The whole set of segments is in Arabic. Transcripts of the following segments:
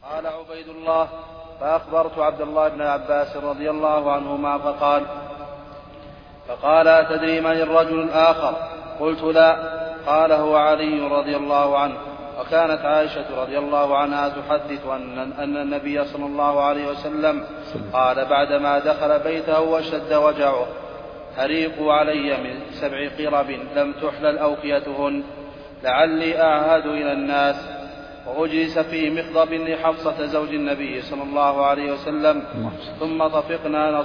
قال عبيد الله: فأخبرت عبد الله بن عباس رضي الله عنهما فقال: أتدري من الرجل الآخر؟ قلت: لا. قال: هو علي رضي الله عنه. وكانت عائشة رضي الله عنها تحدث أن النبي صلى الله عليه وسلم قال بعدما دخل بيته واشتد وجعه: أريقوا علي من 7 قرب لم تحلل أوقيتهن لعلي أعهد إلى الناس. وأجلس في مخضب لحفصة زوج النبي صلى الله عليه وسلم، ثم طفقنا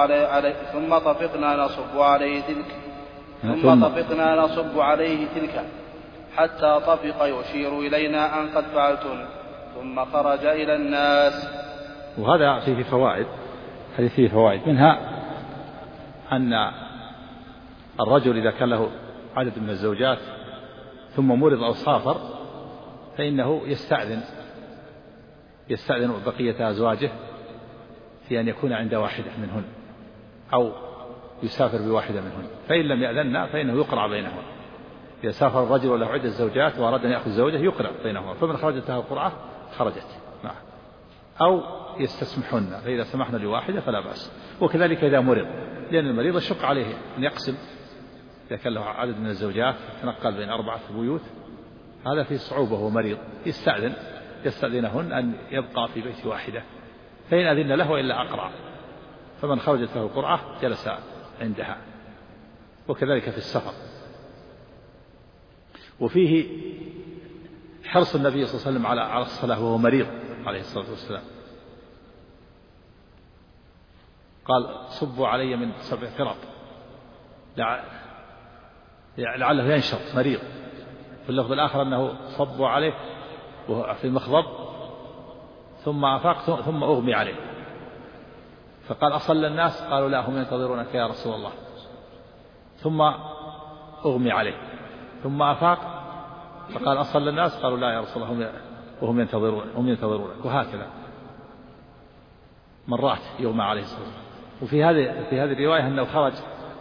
نصب عليه تلك حتى طفق يشير إلينا أن قد فعلتن، ثم خرج إلى الناس. وهذا فيه فوائد، حديث فيه فوائد، منها أن الرجل إذا كان له عدد من الزوجات ثم مرض أو سافر فإنه يستأذن بقية أزواجه في أن يكون عند واحدة منهن أو يسافر بواحدة منهن، فإن لم يأذن فإنه يقرع بينهما. إذا سافر الرجل وله عدة زوجات وأراد أن يأخذ زوجة يقرع بينهما، فمن خرجت له القرعة خرجت معه، أو يستسمحن، فإذا سمحنا لواحدة فلا بأس. وكذلك إذا مرض، لأن المريض يشق عليه أن يقسم، إذا كان له عدد من الزوجات يتنقل بين 4 بيوت، هذا فيه صعوبة وهو مريض، يستأذنهن أن يبقى في بيت واحدة، فإن أذن له وإلا أقرع، فمن خرجت له القرعة جلس عندها. وكذلك في السفر. وفيه حرص النبي صلى الله عليه وسلم على الصلاة وهو مريض عليه الصلاة والسلام، قال: صبوا علي من 7 قرب لعله ينشط مريض. في اللفظ الآخر أنه صبوا عليه وهو في مخضب ثم أفاق ثم أغمي عليه، فقال: أصلى الناس؟ قالوا: لا، هم ينتظرونك يا رسول الله. ثم أغمي عليه ثم أفاق فقال: أصلى الناس؟ قالوا: لا يا رسول الله، وهم ينتظرونك. وهكذا مرات يغمى عليه الصلاة والسلام. وفي هذه الرواية أنه خرج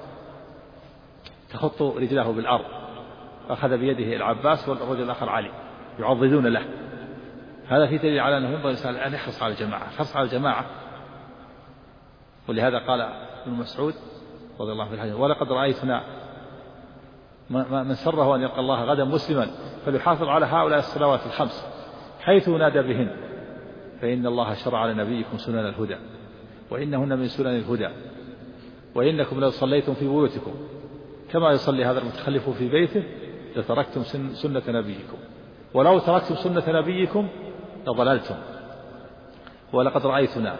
تخط رجله بالأرض، أخذ بيده العباس والرجل الآخر علي يعضدون له. هذا في دليل على أنه ينبغي أن يحرص على الجماعة، ولهذا قال ابن مسعود رضي الله عنه في الحديث: ولقد رأيتنا من سره أن يلقى الله غدا مسلما فليحافظ على هؤلاء الصلوات ال5 حيث ينادى بهن، فإن الله شرع لنبيكم سنن الهدى وإنهن من سنن الهدى، وإنكم لو صليتم في بيوتكم كما يصلي هذا المتخلف في بيته لتركتم سنة نبيكم، ولو تركتم سنة نبيكم لضللتم. ولقد رأيتنا،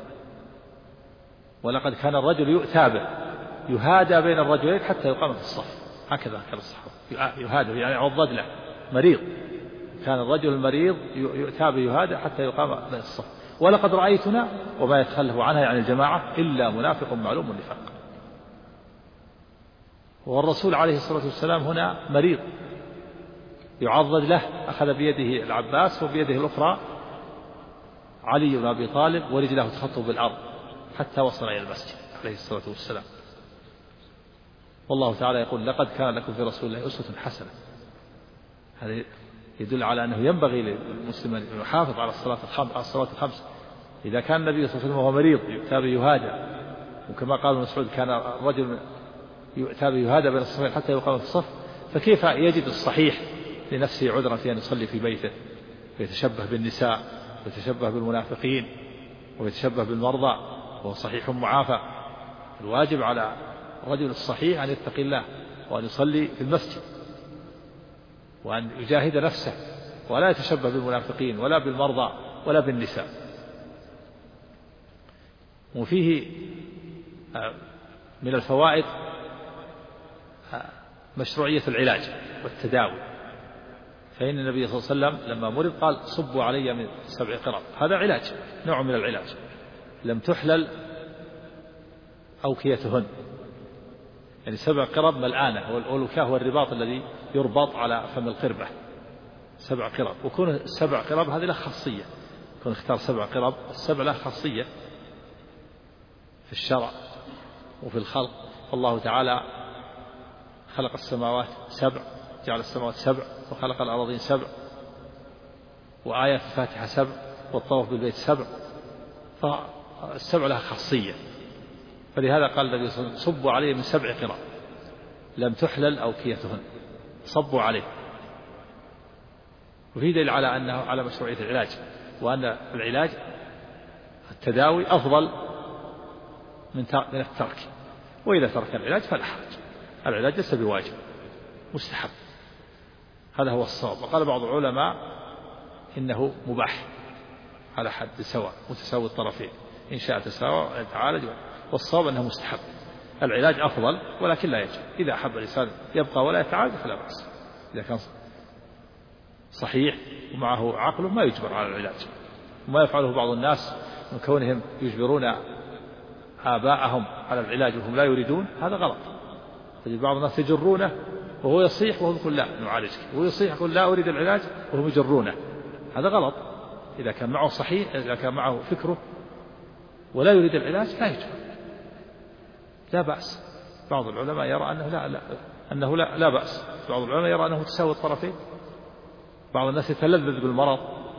ولقد كان الرجل يؤتى به يهادى بين الرجلين حتى يقام في الصف. هكذا كان الصحابة يهادى، يعني عضد له، مريض، كان الرجل المريض يؤتى به يهادى حتى يقام بين الصف. ولقد رأيتنا، وما يتخلف عنها يعني الجماعة إلا منافق معلوم النفاق. والرسول عليه الصلاة والسلام هنا مريض يعضد له، أخذ بيده العباس وبيده الأخرى علي بن أبي طالب، ورجله تخطب بالأرض حتى وصل إلى المسجد عليه الصلاة والسلام. والله تعالى يقول: لقد كان لكم في رسول الله أسوة حسنة. هذا يدل على أنه ينبغي للمسلم أن يحافظ على الصلاة ال5. إذا كان النبي صلى الله عليه وسلم وهو مريض يؤتى به يهادى، وكما قال ابن مسعود كان الرجل يؤتى به يهادى بين الصفين حتى يقام في الصف، فكيف يجد الصحيح لنفسه عذرا في أن يصلي في بيته ويتشبه بالنساء ويتشبه بالمنافقين ويتشبه بالمرضى وهو صحيح معافى؟ الواجب على الرجل الصحيح أن يتقي الله وأن يصلي في المسجد وأن يجاهد نفسه ولا يتشبه بالمنافقين ولا بالمرضى ولا بالنساء. وفيه من الفوائد مشروعية العلاج والتداوي، فإن النبي صلى الله عليه وسلم لما مرض قال: صبوا علي من 7 قرب. هذا علاج، نوع من العلاج. لم تحلل أوكيتهن، يعني 7 قرب ملآنة، والوكاء هو الرباط الذي يربط على فم القربة. 7 قرب، وكون 7 قرب هذه له خاصية، كون اختار 7 قرب، 7 له خاصية في الشرع وفي الخلق. فالله تعالى خلق السماوات 7، جعل السماوات 7، وخلق الأراضين 7، وآية في الفاتحة 7، والطواف بالبيت 7، فالسبع لها خاصية، فلهذا قال النبي صلى الله عليه وسلم صبوا عليه من 7 قرى لم تحلل أوكيتهن، صبوا عليه. وفي دليل على أنه على مشروعية العلاج، وأن العلاج التداوي أفضل من الترك، وإذا ترك العلاج فلا حرج، العلاج ليس بواجب، مستحب، هذا هو الصواب. وقال بعض العلماء إنه مباح على حد سواء متساوي الطرفين، إن شاء تساوى يتعالج، والصواب أنه مستحب، العلاج أفضل ولكن لا يجب، إذا أحب الإنسان يبقى ولا يتعالج فلا بأس، إذا كان صحيح ومعه عقله ما يجبر على العلاج. وما يفعله بعض الناس من كونهم يجبرون آباءهم على العلاج وهم لا يريدون، هذا غلط. تجد بعض الناس يجرونه وهو يصيح وهم يقول لا نعالجك، وهو يصيح يقول لا أريد العلاج وهم يجرونه، هذا غلط. إذا كان معه صحيح، إذا كان معه فكره ولا يريد العلاج لا يجبر، لا بأس. بعض العلماء يرى أنه لا بأس، بعض العلماء يرى أنه متساوي الطرفين. بعض الناس يتلذذ بالمرض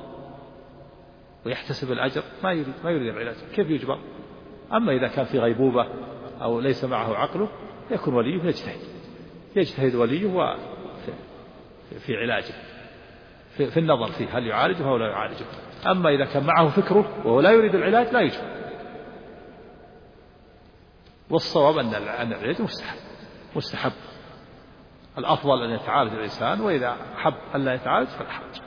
ويحتسب الأجر، ما يريد العلاج، كيف يجبر؟ أما إذا كان في غيبوبة أو ليس معه عقله يكون وليه يجتهد وليه في علاجه، في النظر فيه هل يعالجه أو لا يعالجه. أما إذا كان معه فكره وهو لا يريد العلاج لا يجبر. والصواب أن العلاج مستحب، الأفضل أن يتعالج الإنسان، وإذا حب أن لا يتعالج فلا حرج.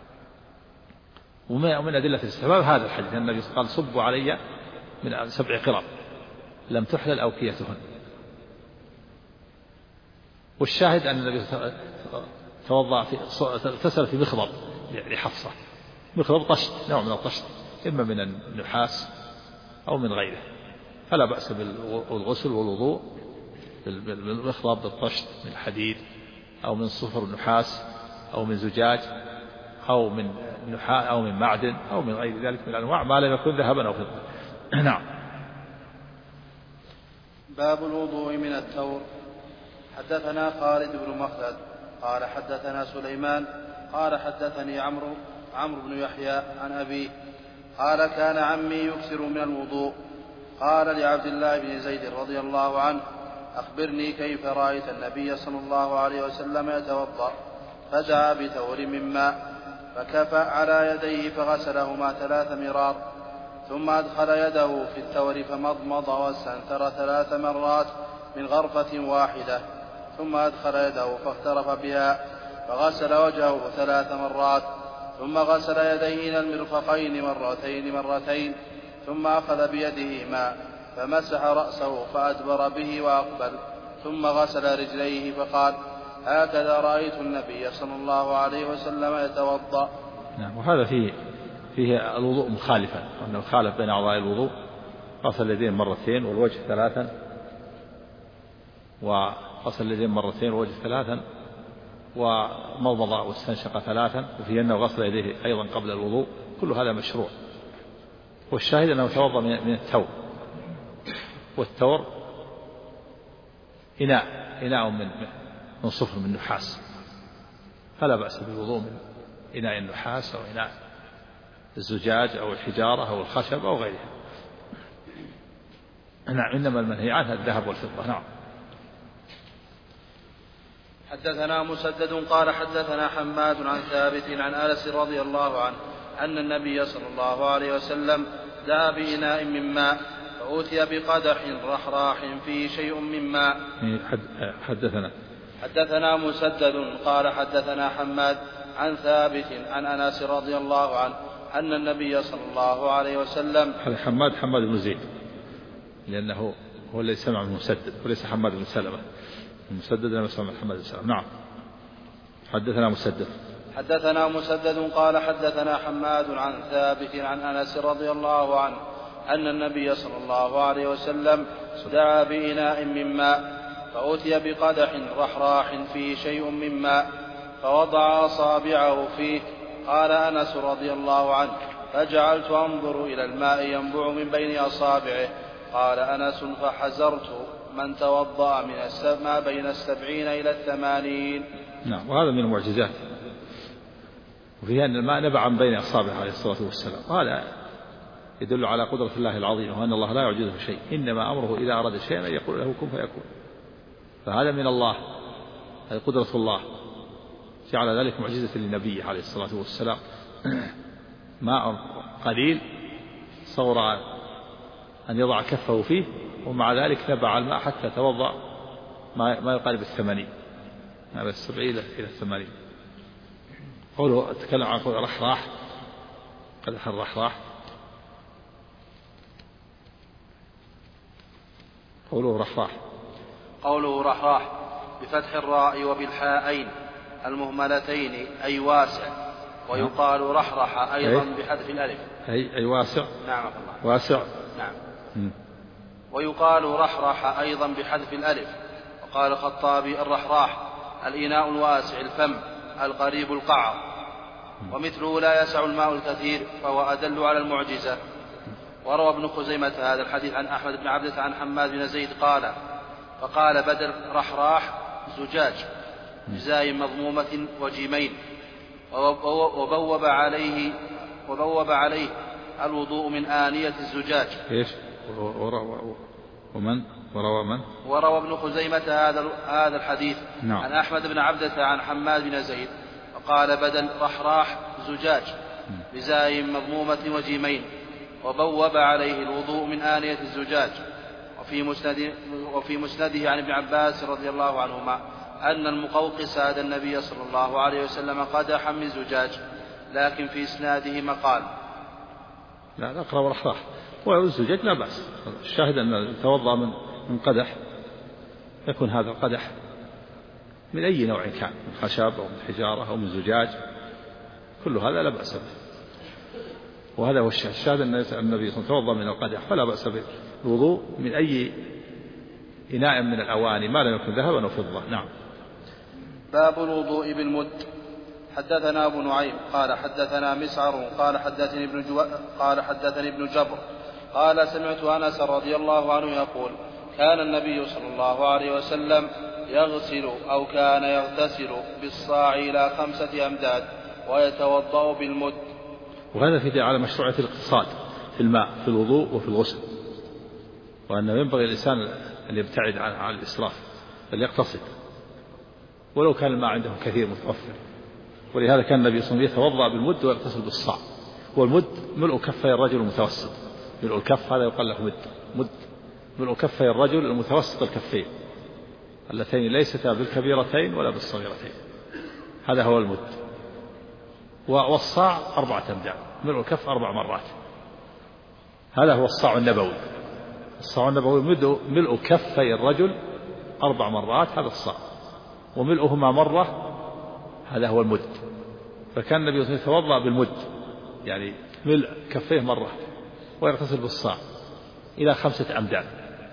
ومن أدلة الاستحباب هذا الحديث، النبي قال صبوا علي من 7 قرى لم تحلل أوكيتهن. والشاهد أن النبي توضأ اغتسل في مخضب لحفصة، مخضب طشت، نوع من الطشت، إما من النحاس أو من غيره، فلا بأس بالغسل والوضوء بالمخضب بالطشت من الحديد أو من صفر النحاس أو من زجاج أو من نحاس أو من معدن أو من غير ذلك من الأنواع ما لم يكن ذهبا أو فضة. نعم. باب الوضوء من الثور. حدثنا خالد بن مخلد قال حدثنا سليمان قال حدثني عمرو بن يحيى عن أبيه قال كان عمي يكثر من الوضوء. قال لعبد الله بن زيد رضي الله عنه أخبرني كيف رأيت النبي صلى الله عليه وسلم يتوضأ؟ فدعا بثور من ماء فكفأ على يديه فغسلهما 3 مرار، ثم أدخل يده في الثور فمضمض واستنثر 3 مرات من غرفة واحدة، ثم أدخل يده فاغترف بها فغسل وجهه 3 مرات، ثم غسل يديه إلى المرفقين مرتين، ثم أخذ بيده ماء فمسح رأسه فأدبر به وأقبل، ثم غسل رجليه فقال هكذا رأيت النبي صلى الله عليه وسلم يتوضأ. نعم. وهذا فيه الوضوء مخالفا، أنه خالف بين أعضاء الوضوء، غسل اليدين 2 والوجه 3، وغسل اليدين 2 والوجه 3، ومضمض واستنشق 3، وفي أنه غسل يديه أيضا قبل الوضوء، كل هذا مشروع. والشاهد أنه توضأ من الثور، والثور إناء من صفر من نحاس، فلا بأس بالوضوء من إناء النحاس أو إناء الزجاج أو الحجارة أو الخشب أو غيرها. نعم. إنما المنهي عنها الذهب والفضة. نعم. حدثنا مسدد قال حدثنا حماد عن ثابت عن أنس رضي الله عنه أن النبي صلى الله عليه وسلم دعا بإناء من ماء فأوتي بقدح رحراح فيه شيء من ماء. حدثنا مسدد قال حدثنا حماد عن ثابت عن أنس رضي الله عنه أن النبي صلى الله عليه وسلم. حماد بن زيد، لأنه هو الذي سمع من مسدد وليس حماد بن سلمة. مسدد لم يسمع من حماد بن سلمة. نعم. حدثنا مسدد قال حدثنا حماد عن ثابت عن أنس رضي الله عنه أن النبي صلى الله عليه وسلم دعا بإناء من ماء فأتي بقدح رحراح فيه شيء من ماء فوضع أصابعه فيه. قال أنس رضي الله عنه فجعلت أنظر إلى الماء ينبع من بين أصابعه. قال أنس فحزرت من توضأ ما بين 70 إلى 80. نعم. وهذا من المعجزات وفيها أن الماء نبع من بين أصابعه عليه الصلاة والسلام، وهذا يدل على قدرة الله العظيمة وأن الله لا يعجزه شيء، إنما أمره إذا أراد شيئا أن يقول له كن فيكون. فهذا من الله، هذه قدرة الله، جعل ذلك معجزة للنبي عليه الصلاة والسلام. ماء قليل صور أن يضع كفه فيه، ومع ذلك نبع الماء حتى توضأ ما يقارب 80، هذا 70 إلى 80. قوله تكلم عن قول رحراح، قدح الرحراح، قوله رحراح. قوله رحراح بفتح الراء وبالحاءين المهملتين أي واسع، ويقال رحرح أيضا بحذف الألف أي واسع. نعم الله. واسع. نعم. ويقال رحرح أيضا بحذف الألف. وقال الخطابي الرحراح الإناء الواسع الفم القريب القعر، ومثله لا يسع الماء الكثير، فهو أدل على المعجزة. وروى ابن خزيمة هذا الحديث عن أحمد بن عبدة عن حماد بن زيد قال فقال بدل رحراح زجاج بزاي مضمومة وجيمين، وبوب عليه الوضوء من آنية الزجاج. إيش؟ ومن وروى ابن خزيمة هذا الحديث عن أحمد بن عبدة عن حماد بن زيد وقال بدل رحراح زجاج بزاي مضمومة وجيمين، وبوب عليه الوضوء من آنية الزجاج. وفي مسنده عن ابن عباس رضي الله عنهما أن المقوقس هذا النبي صلى الله عليه وسلم قدحا من زجاج، لكن في إسناده مقال. لا أقرأ رحراح والزجاج لا بأس، الشاهد أن يتوضأ من قدح، يكون هذا القدح من أي نوع كان، من خشب أو من حجارة أو من زجاج، كل هذا لا بأس به. وهذا هو الشاهد أن النبي صلى الله عليه وسلم توضأ من القدح، فلا بأس بالوضوء من أي إناء من الأواني ما لم يكن ذهبا أو فضة. نعم. باب الوضوء بالمد. حدثنا أبو نعيم قال حدثنا مسعر قال حدثني ابن جبر قال سمعت أنس رضي الله عنه يقول كان النبي صلى الله عليه وسلم يغسل أو كان يغتسل بالصاع إلى 5 أمداد ويتوضأ بالمد. وهذا في على مشروعية الاقتصاد في الماء في الوضوء وفي الغسل، وأنه ينبغي الإنسان أن يبتعد عن الإسراف بل يقتصد، ولو كان الماء عنده كثير متوفر. ولهذا كان النبي صلى الله عليه وسلم يتوضأ بالمد ويغتسل بالصاع. والمد ملء كفي الرجل المتوسط، ملء الكف هذا يقال له مد، ملء كفي الرجل المتوسط الكفين اللتين ليستا بالكبيرتين ولا بالصغيرتين، هذا هو المد. والصاع 4 أمداد، ملء الكف 4 مرات، هذا هو الصاع النبوي. الصاع النبوي ملء كفي الرجل 4 مرات، هذا الصاع، وملؤهما مرة، هذا هو المد. فكان النبي صلى الله عليه وسلم يتوضأ بالمد، يعني ملء كفيه مرة، ويغتسل بالصاع إلى 5 أمداد.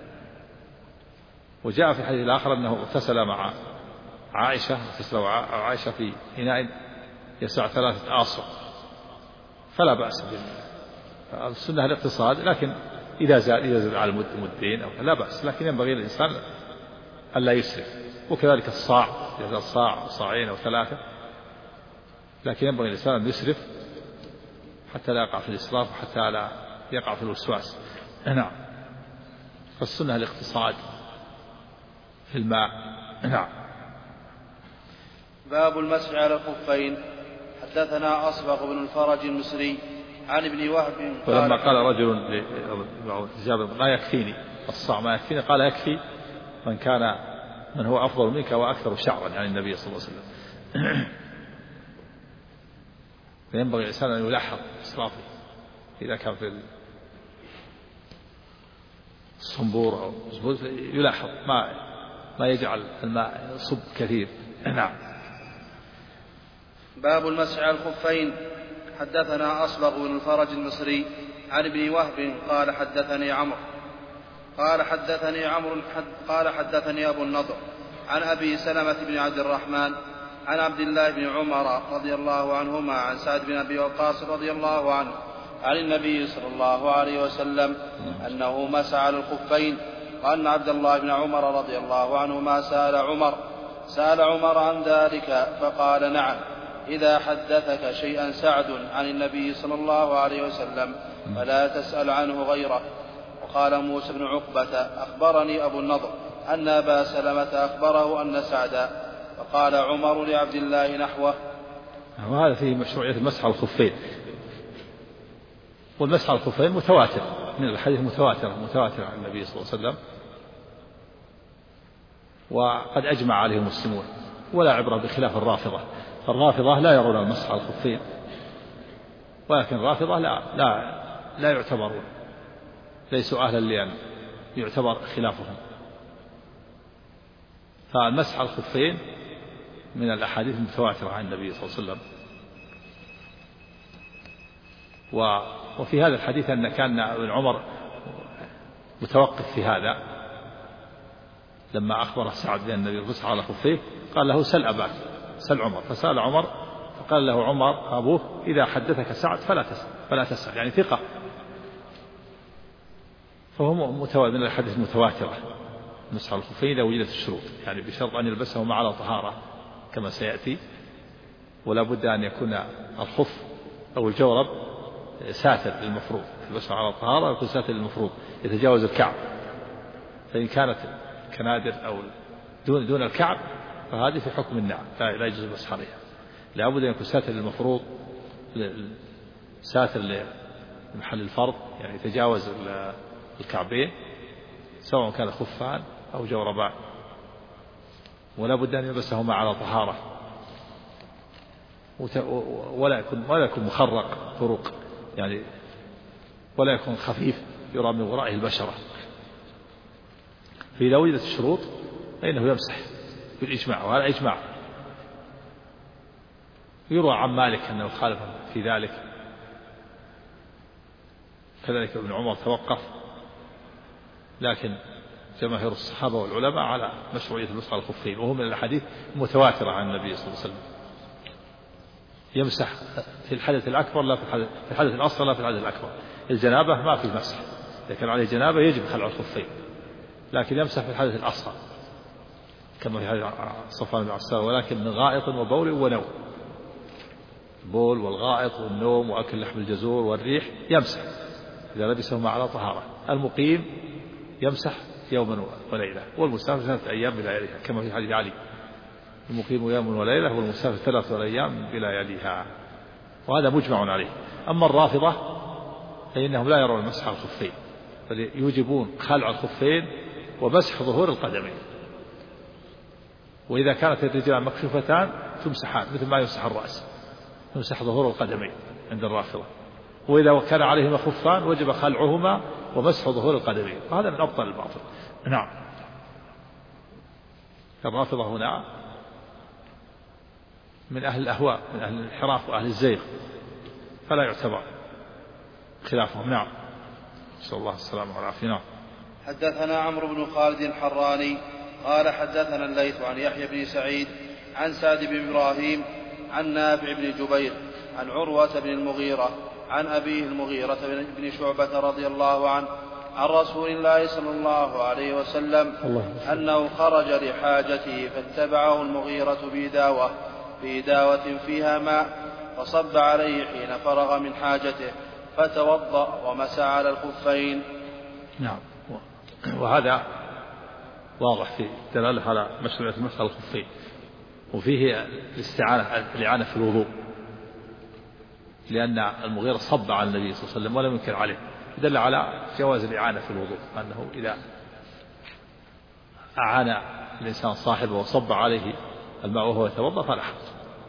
وجاء في الحديث الآخر أنه اغتسل مع عائشة في إناء يسع 3 آصع، فلا بأس السنة الاقتصاد، لكن إذا زاد على مدين أو لا بأس، لكن ينبغي للإنسان ألا يسرف. وكذلك الصاع إذا زاد صاع أو صاعين أو 3، لكن ينبغي الإنسان أن يسرف حتى لا يقع في الإسراف وحتى لا يقع في الوسواس. نعم. فالسنة الاقتصاد في الماء. نعم. باب المسح على الخفين. حدثنا أصبغ بن الفرج المصري عن ابن وهب ولما قال رجل لجابر ما يكفيني الصاع ما يكفيني، قال يكفي من هو أفضل منك وأكثر شعرا، يعني النبي صلى الله عليه وسلم. فينبغي الإنسان أن يلاحظ إسرافه إذا كان في الصنبور أو يلاحظ ما يجعل الماء يصب كثير. نعم. باب المسح على الخفين. حدثنا أصبغ بن الفرج المصري عن ابن وهب قال حدثني عمرو قال حدثني أبو النضر عن أبي سلمة بن عبد الرحمن عن عبد الله بن عمر رضي الله عنهما عن سعد بن أبي وقاص رضي الله عنه عن النبي صلى الله عليه وسلم أنه مسح على الخفين، وأن عبد الله بن عمر رضي الله عنهما سأل عمر عن ذلك فقال نعم، إذا حدثك شيئا سعد عن النبي صلى الله عليه وسلم فلا تسأل عنه غيره. وقال موسى بن عقبة أخبرني أبو النضر أن أبا سلمة أخبره أن سعدا، فقال عمر لعبد الله نحوه. وهذا فيه مشروعية المسح على الخفين، والمسح على الخفين متواتر من الحديث، متواتر عن النبي صلى الله عليه وسلم، وقد أجمع عليه المسلمون، ولا عبرة بخلاف الرافضة. فالرافضة لا يرون المسح على الخفين، ولكن الرافضة لا يعتبرون، ليسوا أهلا لأن يعتبر خلافهم. فالمسح على الخفين من الأحاديث المتواترة عن النبي صلى الله عليه وسلم. وفي هذا الحديث أن كان ابن عمر متوقف في هذا، لما أخبر سعد بأن النبي مسح على خفيه قال له سل أباك، سل عمر. فسأل عمر فقال له عمر أبوه إذا حدثك سعد فلا تسأل، يعني ثقة. فهو من الحديث المتواترة مسح على الخفين إذا وجدت الشروط، يعني بشرط أن يلبسهما على طهارة كما سيأتي، ولا بد أن يكون الخف أو الجورب ساتر للمفروض، يلبسه على طهارة ويكون ساتر للمفروض يتجاوز الكعب. فإن كانت كنادر أو دون الكعب فهذه في حكم النعم، لا يجوز المسح عليها. لا بد أن يكون ساتر للمفروض، ساتر لمحل الفرض، يعني يتجاوز الكعبين، سواء كان خفان أو جوربان، ولا بد أن يلبسهما على طهارة، ولا يكون مخرق طرق، يعني ولا يكون خفيف يرى من ورائه البشرة. فإذا وجدت الشروط فإنه يمسح بالإجماع، وهذا إجماع. يروى عن مالك أنه خالف في ذلك، كذلك ابن عمر توقف، لكن جماهير الصحابة والعلماء على مشروعية المسح على الخفين، وهو من الأحاديث المتواترة عن النبي صلى الله عليه وسلم. يمسح في الحدث الأكبر لا في الحدث الأصغر لا في الحدث الأكبر. الجنابة ما في مسح، إذا كان عليه جنابة يجب خلع الخفين، لكن يمسح في الحدث الأصغر كما في حديث صفوان بن عسال، ولكن من غائط وبول ونوم، البول والغائط والنوم وأكل لحم الجزور والريح يمسح إذا لبسهما على طهارة. المقيم يمسح يوما وليلة، والمسافر 3 أيام بلياليها كما في حديث علي، المقيم يوم وليلة والمسافر 3 أيام بلياليها، وهذا مجمع عليه. أما الرافضة فإنهم لا يرون المسح على الخفين، بل يوجبون خلع الخفين ومسح ظهور القدمين، وإذا كانت الرجلان مكشوفتان تمسحان مثل ما يمسح الرأس، يمسح ظهور القدمين عند الرافضة. وإذا كان عليهما خفان وجب خلعهما ومسح ظهور القدمين، وهذا من أبطل الباطل. نعم، الرافضة هنا من أهل الأهواء، من أهل الانحراف وأهل الزيغ، فلا يعتبر خلافهم. نعم، نسأل الله السلامة والعافية. نعم. حدثنا عمرو بن خالد الحراني قال حدثنا الليث عن يحيى بن سعيد عن سعد بن إبراهيم عن نافع بن جبير عن عروة بن المغيرة عن أبيه المغيرة بن شعبة رضي الله عنه عن رسول الله صلى الله عليه وسلم أنه خرج لحاجته فاتبعه المغيرة بإداوة فيها ماء، فصب عليه حين فرغ من حاجته، فتوضأ ومسح على الخفين. نعم، وهذا واضح في دلالة على مشروعية المسح على الخفين، وفيه الإعانة في الوضوء، لأن المغيرة صب على النبي صلى الله عليه وسلم ولم ينكر عليه، دل على جواز الإعانة في الوضوء، أنه إذا أعان الإنسان صاحبه وصب عليه الماء وهو يتوضأ فلا حرج،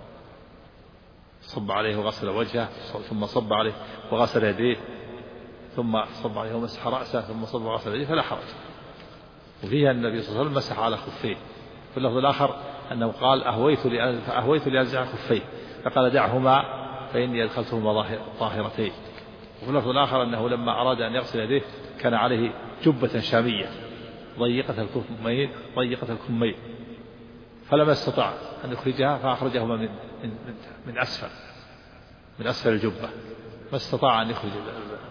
صب عليه وغسل وجهه، ثم صب عليه وغسل يديه، ثم صب عليه ومسح رأسه، ثم صب وغسل يديه فلا حرج. وفيها النبي صلى الله عليه وسلم مسح على خفيه. في اللفظ الآخر أنه قال أهويت لأنزع خفيه، فقال دعهما فإني أدخلتهما طاهرتين. وفي اللفظ الآخر أنه لما أراد أن يغسل يديه كان عليه جبة شامية ضيقة الكمين، فلما استطاع أن يخرجها فأخرجهما من أسفل الجبة، ما استطاع أن يخرج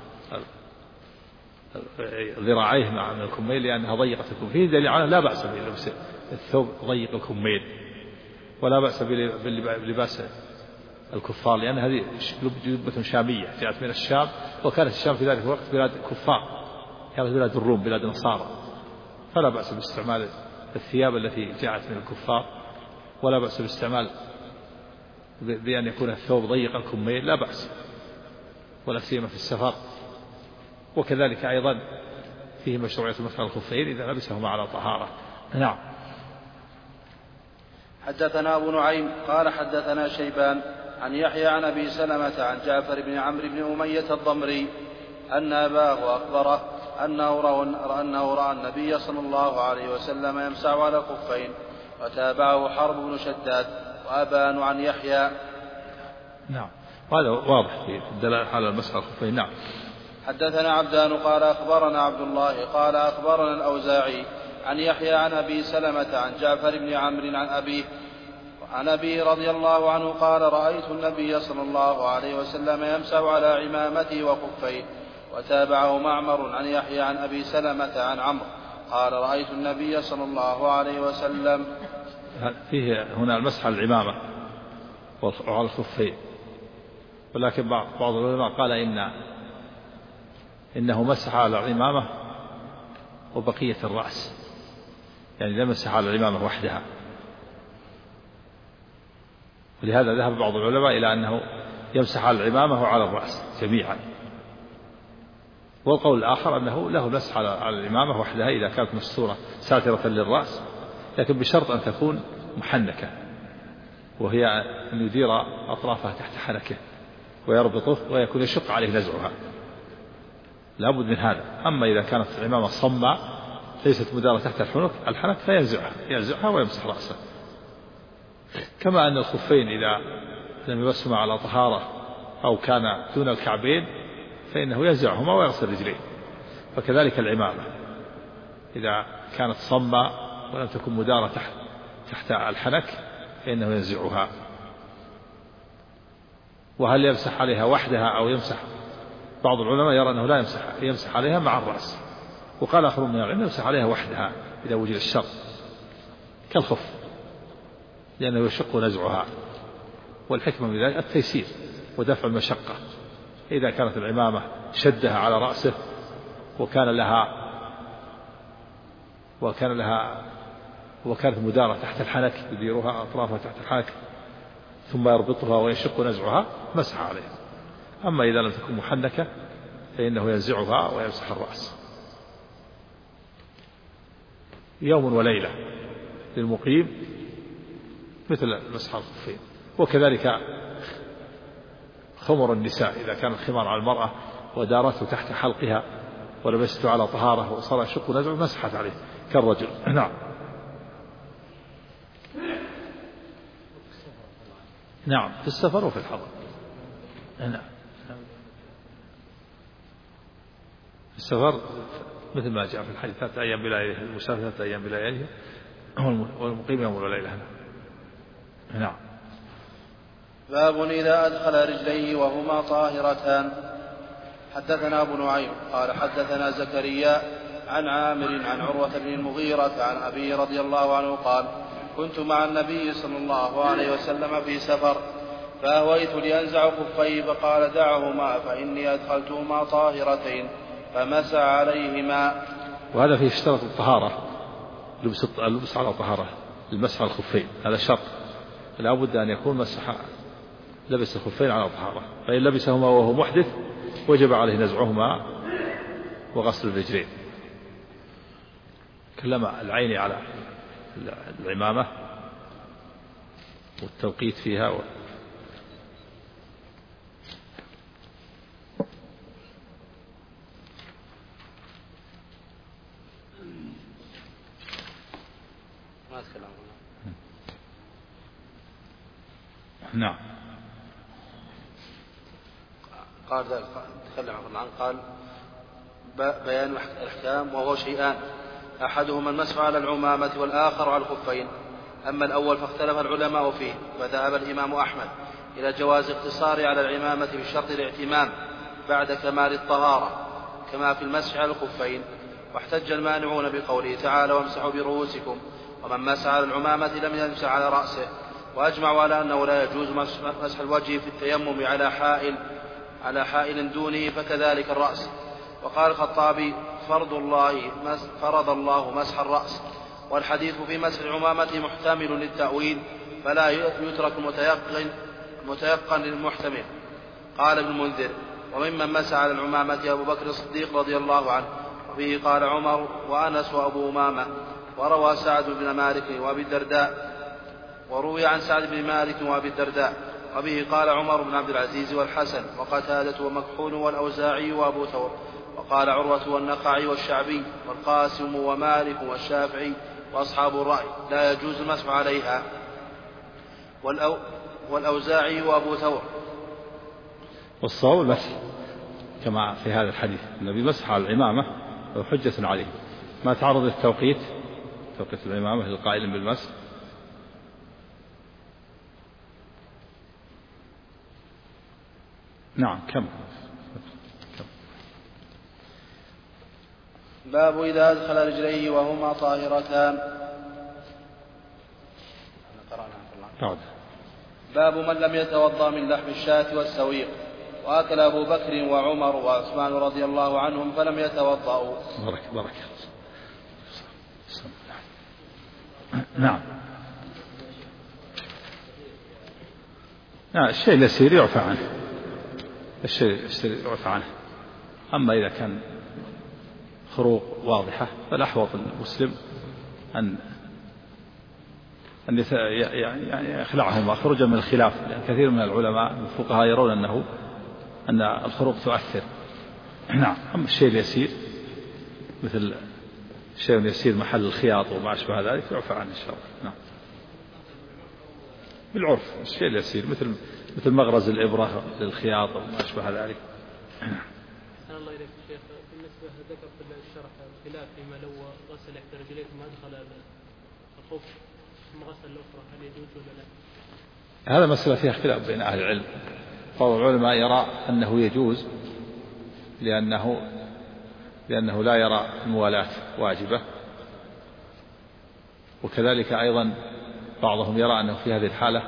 ذراعيه من الكمين لأنها ضيقة الكمين. فيه دليل على لا بأس بلبس الثوب ضيق الكمين، ولا بأس بلباس الكفار، لأن هذه جبة شامية جاءت من الشام، وكانت الشام في ذلك الوقت بلاد كفار، كانت بلاد الروم بلاد النصارى، فلا بأس باستعمال الثياب التي جاءت من الكفار، ولا بأس باستعمال بأن يكون الثوب ضيق الكمين، لا بأس، ولا سيما في السفر. وكذلك أيضا فيه مشروعية مسح الخفين إذا لبسهما على طهارة. نعم. حدثنا أبو نعيم قال حدثنا شيبان عن يحيى عن أبي سلمة عن جعفر بن عمرو بن أمية الضمري أن أباه أخبره أنه رأى النبي صلى الله عليه وسلم يمسح على الخفين، وتابعه حرب بن شداد وأبان عن يحيى. نعم، هذا واضح في الدلالة على المسح على الخفين. نعم. حدثنا عبدان قال أخبرنا عبد الله قال أخبرنا الأوزاعي عن يحيى عن أبي سلمة عن جعفر بن عمرو عن أبيه رضي الله عنه قال رأيت النبي صلى الله عليه وسلم يمسح على عمامته وخفيه. وتابعه معمر عن يحيى عن أبي سلمة عن عمرو قال رأيت النبي صلى الله عليه وسلم. فيه هنا المسح على العمامة وعلى الخفين، ولكن بعض العلماء قال إنه مسح على العمامة وبقية الرأس، يعني لم يمسح على العمامة وحدها، ولهذا ذهب بعض العلماء إلى أنه يمسح على العمامة وعلى الرأس جميعا. والقول الآخر أنه له مسح على العمامة وحدها إذا كانت مستورة ساترة للرأس، لكن بشرط أن تكون محنكة، وهي أن يدير أطرافها تحت حنكه ويربطه ويكون يشق عليه نزعها، لا بد من هذا. أما إذا كانت العمامة صماء ليست مدارة تحت الحنك فينزعها ويمسح رأسه. كما أن الخفين إذا لم يمسهما على طهارة أو كان دون الكعبين فإنه ينزعهما ويغسل رجليه، فكذلك العمامة إذا كانت صماء ولم تكن مدارة تحت الحنك فإنه ينزعها. وهل يمسح عليها وحدها أو يمسح؟ بعض العلماء يرى أنه لا يمسح عليها مع الرأس، وقال آخرون من العلماء يمسح عليها وحدها إذا وجد الشر كالخف، لأنه يشق نزعها، والحكمة من ذلك التيسير ودفع المشقة. إذا كانت العمامة شدها على رأسه وكانت مدارة تحت الحنك يديرها أطرافها تحت الحنك ثم يربطها ويشق نزعها مسح عليها. أما إذا لم تكن محنكة فإنه ينزعها ويمسح الرأس. يوم وليلة للمقيم مثل مسح الخفين. وكذلك خمر النساء إذا كان الخمار على المرأة ودارته تحت حلقها ولبسته على طهارة وصار يشق نزعه مسحت عليه كالرجل. نعم. نعم، في السفر وفي الحضر. نعم، في السفر مثل ما جاء في الحديث 3 أيام بلياليه، المسافر 3 أيام بلياليه، والمقيم يوم وليلة. نعم. باب إذا أدخل رجليه وهما طاهرتان. حدثنا أبو نعيم قال حدثنا زكريا عن عامر عن عروة بن المغيرة عن أبيه رضي الله عنه قال كنت مع النبي صلى الله عليه وسلم في سفر فأهويت لأنزع خفيه فقال دعهما فإني أدخلتهما طاهرتين فمسح عليهما. وهذا فيه اشتراط الطهارة، اللبس على طهارة، المسح على الخفين هذا شرط، لا بد أن يكون لبس الخفين على طهارة، فإن لبسهما وهو محدث وجب عليه نزعهما وغسل الرجلين. كلما العين على العمامة والتوقيت فيها نعم. قال تكلم عنه قال بيان الأحكام وهو شيئان، أحدهما المسح على العمامة والآخر على الخفين. أما الأول فاختلف العلماء فيه، فذهب الإمام أحمد إلى جواز اقتصار على العمامة بشرط الاعتمام بعد كمال الطهارة كما في المسح على الخفين، واحتج المانعون بقوله تعالى وامسحوا برؤوسكم، ومن مسح على العمامة لم يمسح على رأسه، وأجمعوا على أنه لا يجوز مسح الوجه في التيمم على حائل دونه، فكذلك الرأس. وقال الخطابي فرض الله مسح الرأس، والحديث في مسح العمامة محتمل للتأويل، فلا يترك المتيقن للمحتمل. قال ابن المنذر: وممن مسح على العمامة أبو بكر الصديق رضي الله عنه، وفيه قال عمر وأنس وأبو أمامة. وروى سعد بن مالك وأبي الدرداء، وروي عن سعد بن مالك وأبي الدرداء، وبه قال عمر بن عبد العزيز والحسن وقتادة ومكحول والأوزاعي وأبو ثور. وقال عروة والنخعي والشعبي والقاسم ومالك والشافعي وأصحاب الرأي لا يجوز المسح عليها، والأوزاعي وأبو ثور. والصواب المسح كما في هذا الحديث، النبي مسح على العمامة وحجة عليه، ما تعرض للتوقيت، توقيت العمامة للقائل بالمسح. نعم. كم باب إذا أدخل رجليه وهما طاهرتان. باب من لم يتوضأ من لحم الشاة والسويق. وأكل أبو بكر وعمر وعثمان رضي الله عنهم فلم يتوضأوا. بارك. نعم. الشيء اليسير يعفى عنه، يعفى عنه. أما إذا كان خروق واضحة فالأحوط المسلم أن يعني يخلعهما خروجا من الخلاف، لأن كثير من العلماء الفقهاء يرون أن الخروق تؤثر. نعم. أما الشيء اليسير مثل شيء يسير محل الخياط وما أشبه ذلك يعفى عنه إن شاء الله. نعم. بالعرف الشيء اليسير مثل مغرز الإبرة للخياط وما أشبه ذلك. أحسن الله إليك شيخ. بالنسبة ذكر في الشرح خلاف فيما لو غسل إحدى رجليه ثم أدخل الخف ثم غسل الأخرى هل يجوز ولا لا؟ هذا مسألة فيها اختلاف بين أهل العلم. بعض العلماء يرى أنه يجوز لأنه لا يرى الموالاة واجبة، وكذلك أيضا بعضهم يرى أنه في هذه الحالة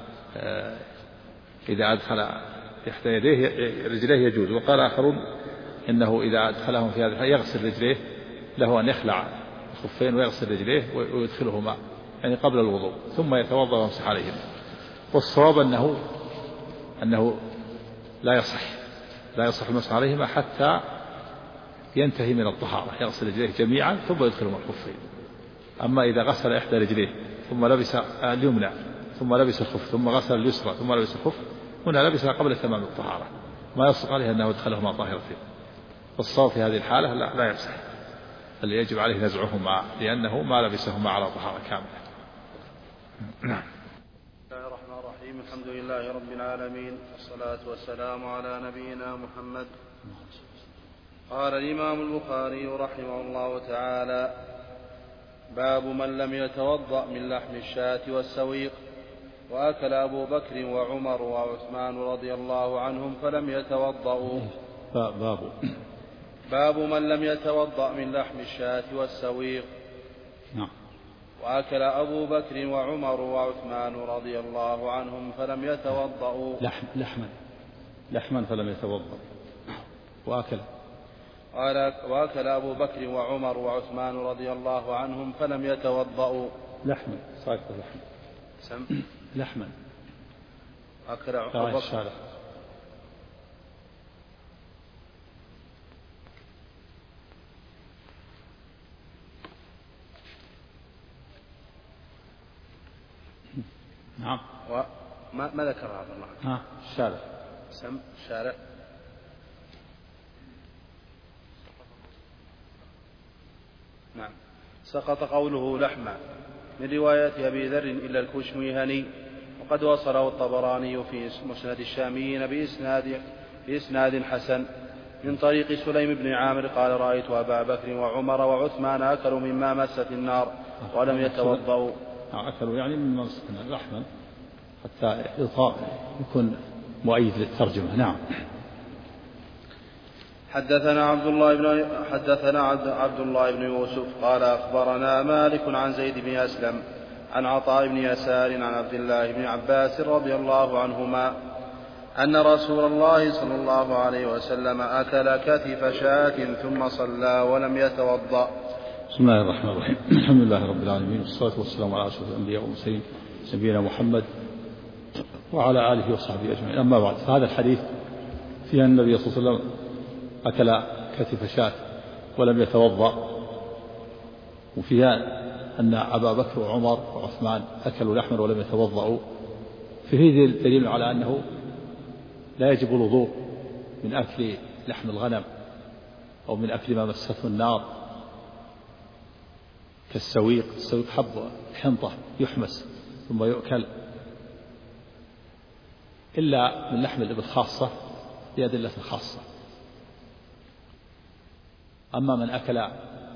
إذا أدخل إحدى يديه رجليه يجوز. وقال آخرون إنه إذا أدخلهم في هذه الحالة يغسل رجليه، له أن يخلع الخفين ويغسل رجليه ويدخلهما يعني قبل الوضوء ثم يتوضأ ويمسح عليهم. والصواب أنه لا يصح المسح عليهما حتى ينتهي من الطهارة، يغسل رجليه جميعا ثم يدخلهما الخفين. أما إذا غسل إحدى رجليه ثم لبس اليمنى ثم لبس الخف ثم غسل اليسرى ثم لبس الخف، هنا لبسها قبل تمام الطهارة، ما يصح عليه أنه يدخلهما طاهرتين. والصواب في هذه الحالة لا يمسح، بل يجب عليه نزعهما لأنه ما لبسهما على طهارة كاملة. نعم. بسم الله الرحمن الرحيم. الحمد لله رب العالمين، والصلاة والسلام على نبينا محمد. قال الإمام البخاري رحمه الله تعالى: باب من لم يتوضأ من لحم الشاة والسويق. وأكل أبو بكر وعمر وعثمان رضي الله عنهم فلم يتوضأوا. باب من لم يتوضأ من لحم الشاة والسويق. نعم. وأكل أبو بكر وعمر وعثمان رضي الله عنهم فلم يتوضأوا. لحما فلم يتوضأ. وأكل أبو بكر وعمر وعثمان رضي الله عنهم فلم يتوضأوا. لحما أكل أبو بكر. نعم. ما ذكر هذا الله. الشارع. الشارع. نعم. سقط قوله لحما من رواية أبي ذر إلا الكشميهني، وقد وصله الطبراني في مسند الشاميين بإسناد حسن من طريق سليم بن عامر قال: رأيت أبا بكر وعمر وعثمان أكلوا مما مست النار ولم يتوضأوا. أكلوا يعني مما مست النار لحما، حتى يكون مؤيد للترجمة. نعم. حدثنا عبد الله بن يوسف قال: أخبرنا مالك عن زيد بن أسلم عن عطاء بن يسار عن عبد الله بن عباس رضي الله عنهما أن رسول الله صلى الله عليه وسلم أكل كتف شاة ثم صلى ولم يتوضأ. بسم الله الرحمن الرحيم. الحمد لله رب العالمين، والصلاة والسلام على أشرف الأنبياء والمرسلين نبينا محمد وعلى آله وصحبه أجمعين. أما بعد، فهذا الحديث فيها النبي صلى الله عليه وسلم أكل كتف شاة ولم يتوضأ، وفيها أن أبا بكر وعمر وعثمان أكلوا لحما ولم يتوضأوا. فيه دليل على أنه لا يجب الوضوء من أكل لحم الغنم أو من أكل ما مسته النار كالسويق. السويق حب حنطة يحمس ثم يؤكل، إلا من لحم الإبل خاصة بأدلة خاصة. أما من أكل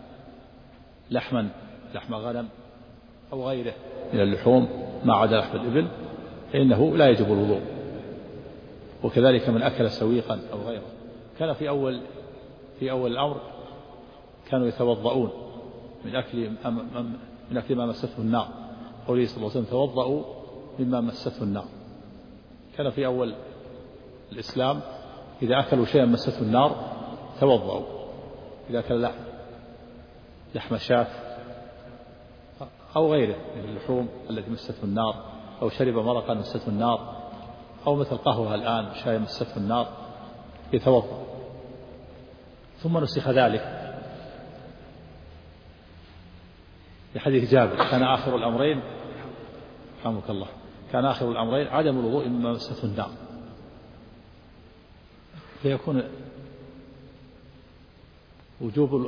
لحم غنم أو غيره من اللحوم ما عدا لحم الإبل فإنه لا يجب الوضوء. وكذلك من أكل سويقا أو غيره. كان في أول الأمر كانوا يتوضؤون من أكل ما مسته النار، قوله صلى الله عليه وسلم توضؤوا مما مسته النار. كان في أول الإسلام إذا أكلوا شيئا مسته النار توضؤوا. إذا أكل لحم شاة أو غيره من اللحوم التي مسته النار، أو شرب مرقا مسته النار، أو مثل قهوة الآن شاي مسته النار يتوضأ. ثم نسخ ذلك بحديث جابر كان آخر الأمرين رحمك الله كان آخر الأمرين عدم الوضوء مما مسته النار، فيكون وجوب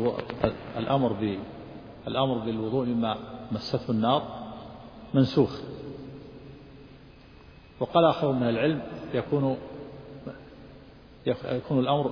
الأمر بالوضوء مما مسته النار منسوخ. وقال آخر من العلم يكون الأمر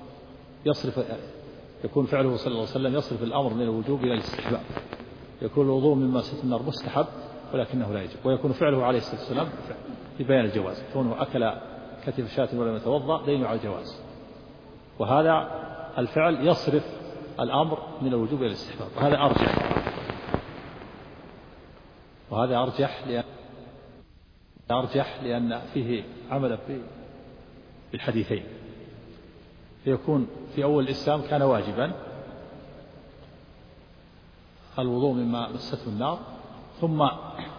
يكون فعله صلى الله عليه وسلم يصرف الأمر من الوجوب إلى الاستحباب. يكون الوضوء مما مسته النار مستحب ولكنه لا يجب، ويكون فعله عليه الصلاة والسلام في بيان الجواز. كونه أكل كتف شاة ولم يتوضأ دليل على الجواز، وهذا الفعل يصرف الأمر من الوجوب إلى الاستحباب. وهذا أرجح لأن فيه عمل بالحديثين. فيكون في أول الإسلام كان واجبا الوضوء مما مسته النار، ثم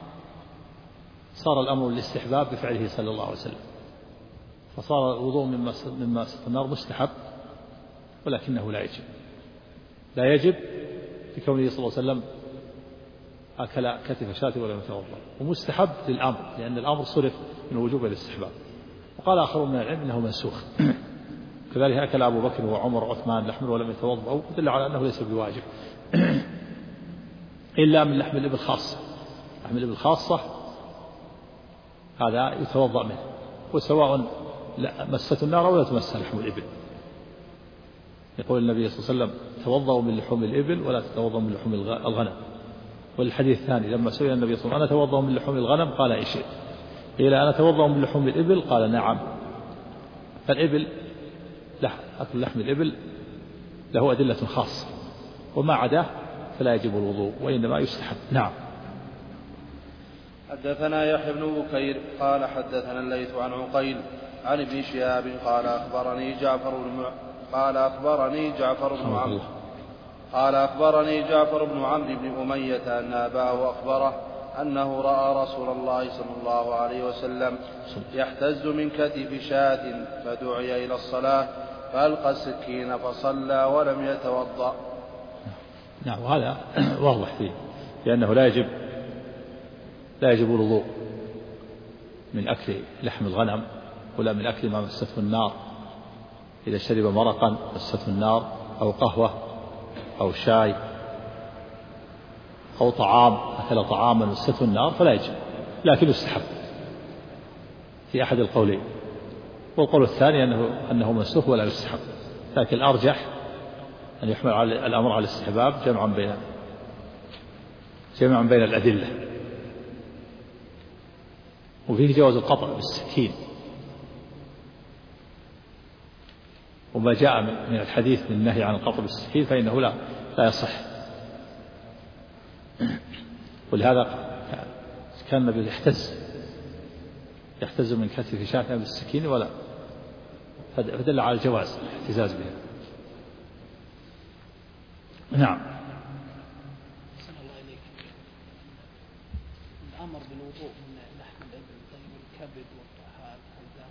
صار الأمر للاستحباب بفعله صلى الله عليه وسلم، فصار الوضوء مما مسته النار مستحب ولكنه لا يجب في كونه صلى الله عليه وسلم أكل كتف شاة ولم يتوضأ، ومستحب للأمر لأن الأمر صرف من وجوب الاستحباب. وقال آخر من العلم إنه منسوخ. كذلك أكل أبو بكر وعمر وعثمان لحم ولم يتوضأوا، دل على أنه ليس بواجب إلا من لحم الإبل خاصة. لحم الإبل خاصة هذا يتوضأ منه، وسواء مسته النار أو لا تمسها لحم الإبل. يقول النبي صلى الله عليه وسلم توضأوا من لحوم الإبل ولا تتوضأوا من لحوم الغنم. والحديث الثاني لما سئل النبي صلى الله عليه وسلم أنا أتوضأ من لحوم الغنم قال إيش؟ قيل أنا أتوضأ من لحوم الإبل قال نعم. فالإبل أكل لحم الإبل له أدلة خاصة، وما عداه فلا يجب الوضوء وإنما يستحب. نعم. حدثنا يحيى بن بكير قال حدثنا الليث عن عقيل عن ابن شهاب قال أخبرني جعفر بن عمرو بن أمية أن أباه أخبره أنه رأى رسول الله صلى الله عليه وسلم يحتز من كتف شاة فدعي إلى الصلاة فألقى السكين فصلى ولم يتوضأ. نعم، وهذا واضح فيه لأنه لا يجب الوضوء من أكل لحم الغنم ولا من أكل ما مسته النار. إذا شرب مرقا مسته النار أو قهوة أو شاي أو أكل طعاما مسته النار فلا يجب، لكن يستحب في أحد القولين. والقول الثاني أنه منسوخ ولا يستحب، لكن الأرجح أن يحمل على الأمر على الاستحباب جمعا بين الأدلة. وفيه جواز القطع بالسكين، وما جاء من الحديث من النهي عن القطع بالسكين فإنه لا يصح. ولهذا كان النبي يحتز من كتف شاة بالسكين ولا، فدل على الجواز الاحتزاز بها. نعم. الأمر بالوضوء من لحم الإبل طيب الكبد والطحال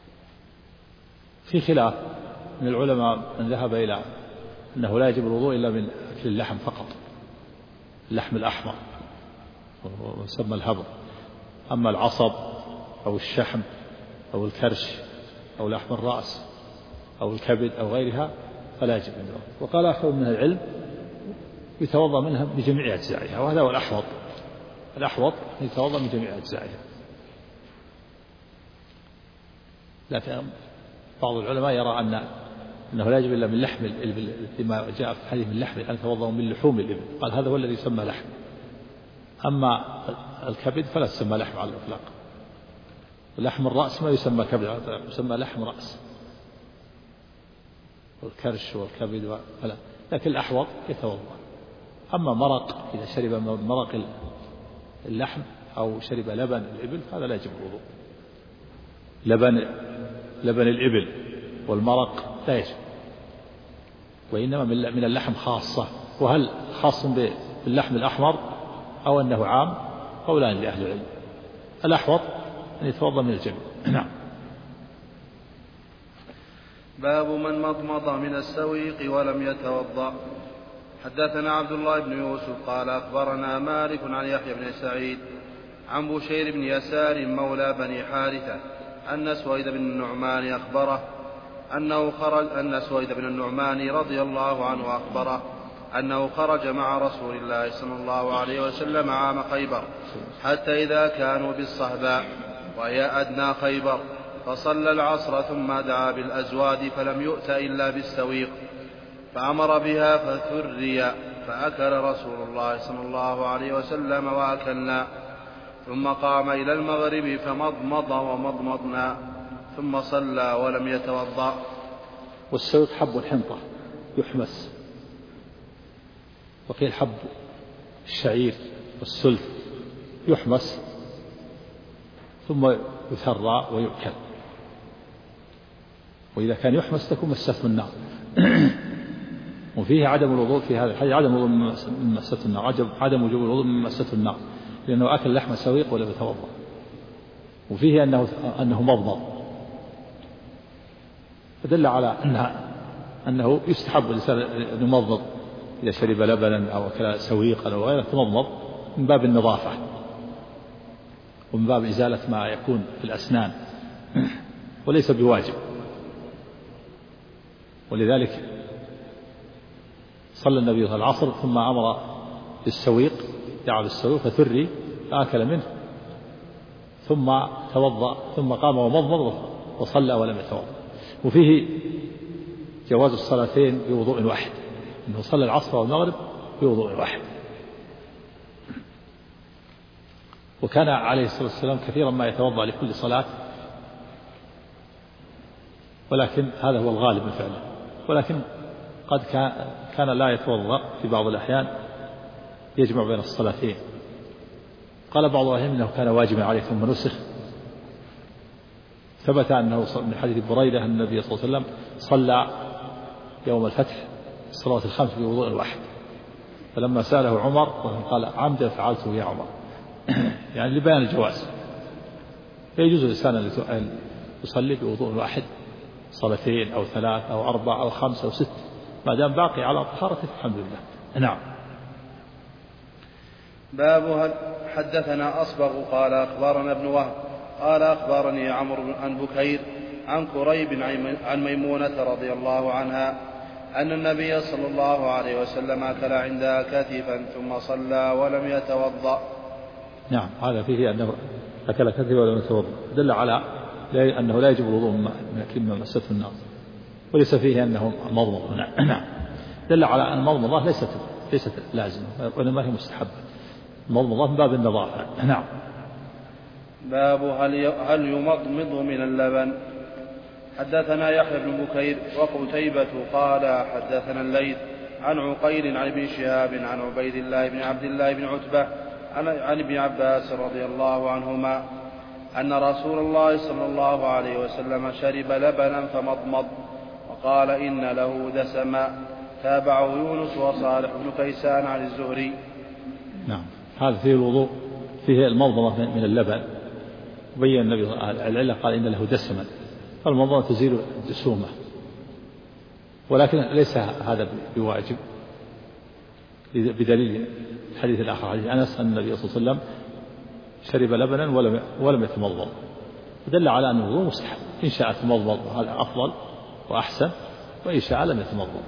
في خلاف من العلماء من ذهب إلى أنه لا يجب الوضوء إلا من أكل اللحم فقط، اللحم الأحمر ويسمى الهبر. أما العصب أو الشحم أو الكرش أو لحم الرأس أو الكبد أو غيرها فلا يجب الوضوء. وقال آخر من العلم يتوضأ منها بجميع أجزائها، وهذا هو الأحوط يتوضأ من جميع أجزائها. لكن بعض العلماء يرى أنه لا يجب إلا من لحم الإبل لما جاء في حديث من لحم، أن يتوضأ من لحوم الإبل، قال هذا هو الذي يسمى لحم. أما الكبد فلا يسمى لحم على الإطلاق، ولحم الرأس ما يسمى كبد، يسمى لحم رأس، والكرش والكبد فلا. لكن الأحوط يتوضأ. أما مرق، إذا شرب مرق اللحم أو شرب لبن الإبل هذا لا يجب الوضوء. لبن الإبل والمرق لا يجب، وإنما من اللحم خاصة. وهل خاص باللحم الأحمر أو أنه عام؟ قولان لأهل العلم. الأحوط أن يتوضأ من الجميع. نعم. باب من مضمض من السويق ولم يتوضأ. حدثنا عبد الله بن يوسف قال أخبرنا مالك عن يحيى بن سعيد عن بشير بن يسار مولى بني حارثة أن سويد بن النعمان أخبره أن سويد بن النعمان رضي الله عنه أخبره أنه خرج مع رسول الله صلى الله عليه وسلم عام خيبر حتى إذا كانوا بالصهباء وهي أدنى خيبر، فصلى العصر ثم دعا بالأزواد فلم يؤت إلا بالسويق، فأمر بها فثري، فأكل رسول الله صلى الله عليه وسلم وأكلنا، ثم قام إلى المغرب فمضمض ومضمضنا، ثم صلى ولم يتوضأ. والسويق حب الحنطة يحمس، وقيل حب الشعير والسلف يحمس ثم يثرى ويؤكل، وإذا كان يحمس تكون مسته النار. وفيه عدم الوضوء في هذا الحديث، عدم الوضوء من مسته النار، عدم وجوب الوضوء من مسته النار، لأنه أكل لحم السويق ولم يتوضأ. وفيه أنه مضمض، فدل على أنه يستحب الإنسان أن يمضمض إذا شرب لبنا أو أكل سويقا أو غيره، تمضمض من باب النظافة ومن باب إزالة ما يكون في الأسنان، وليس بواجب. ولذلك صلى النبي صلى العصر ثم أمر بالسويق، دعا بالسويق فثري فأكل منه، ثم توضأ ثم قام ومضمض وصلى ولم يتوضأ. وفيه جواز الصلاتين بوضوء واحد، أنه صلى العصر والمغرب بوضوء واحد. وكان عليه الصلاة والسلام كثيرا ما يتوضأ لكل صلاة، ولكن هذا هو الغالب من فعله، ولكن قد كان لا يتوضأ في بعض الأحيان، يجمع بين الصلاتين. قال بعض العلماء إنه كان واجبا عليه ثم نسخ. ثبت أنه من حديث بريدة أن النبي صلى الله عليه وسلم صلى يوم الفتح الصلوات الخمس بوضوء واحد، فلما سأله عمر قال عمدا فعلته يا عمر، يعني لبيان الجواز. فيجوز الإنسان أن يصلي بوضوء واحد صلاتين أو ثلاث أو أربع أو خمس أو ست، ما دام باقي على طهارته الحمد لله. نعم. باب حدثنا أصبغ قال أخبرنا ابن وهب قال أخبرني عمرو عن بكير عن كريب عن ميمونة رضي الله عنها أن النبي صلى الله عليه وسلم أكل عندها كتفا ثم صلى ولم يتوضأ. نعم، هذا فيه أنه أكل كتفا ولم يتوضأ، دل على أنه لا يجب الوضوء من أكل ما مسته النار، وليس فيه أنه مضمض. نعم، دل على أن المضمضة ليست لازمة، وإنما هي مستحبة، المضمضة من باب النظافة. نعم. باب هل يمضمض من اللبن. حدثنا يحيى بن بكير وقتيبة قال حدثنا الليث عن عقيل عن ابن شهاب عن عبيد الله بن عبد الله بن عتبة عن ابن عباس رضي الله عنهما أن رسول الله صلى الله عليه وسلم شرب لبنا فمضمض وقال إن له دسما. تابعه يونس وصالح بن كيسان عن الزهري. نعم. هذا فيه الوضوء، فيه المضمضة من اللبن. بين النبي العلة قال إن له دسما، فالمضمضة تزيل الجسومة، ولكن ليس هذا بواجب بدليل الحديث الآخر حديث أنس أن النبي صلى الله عليه وسلم شرب لبنا ولم يتمضمض، ودل على أن الوضوء مستحب، إن شاء تمضمض هذا أفضل وأحسن، وإن شاء لم يتمضمض.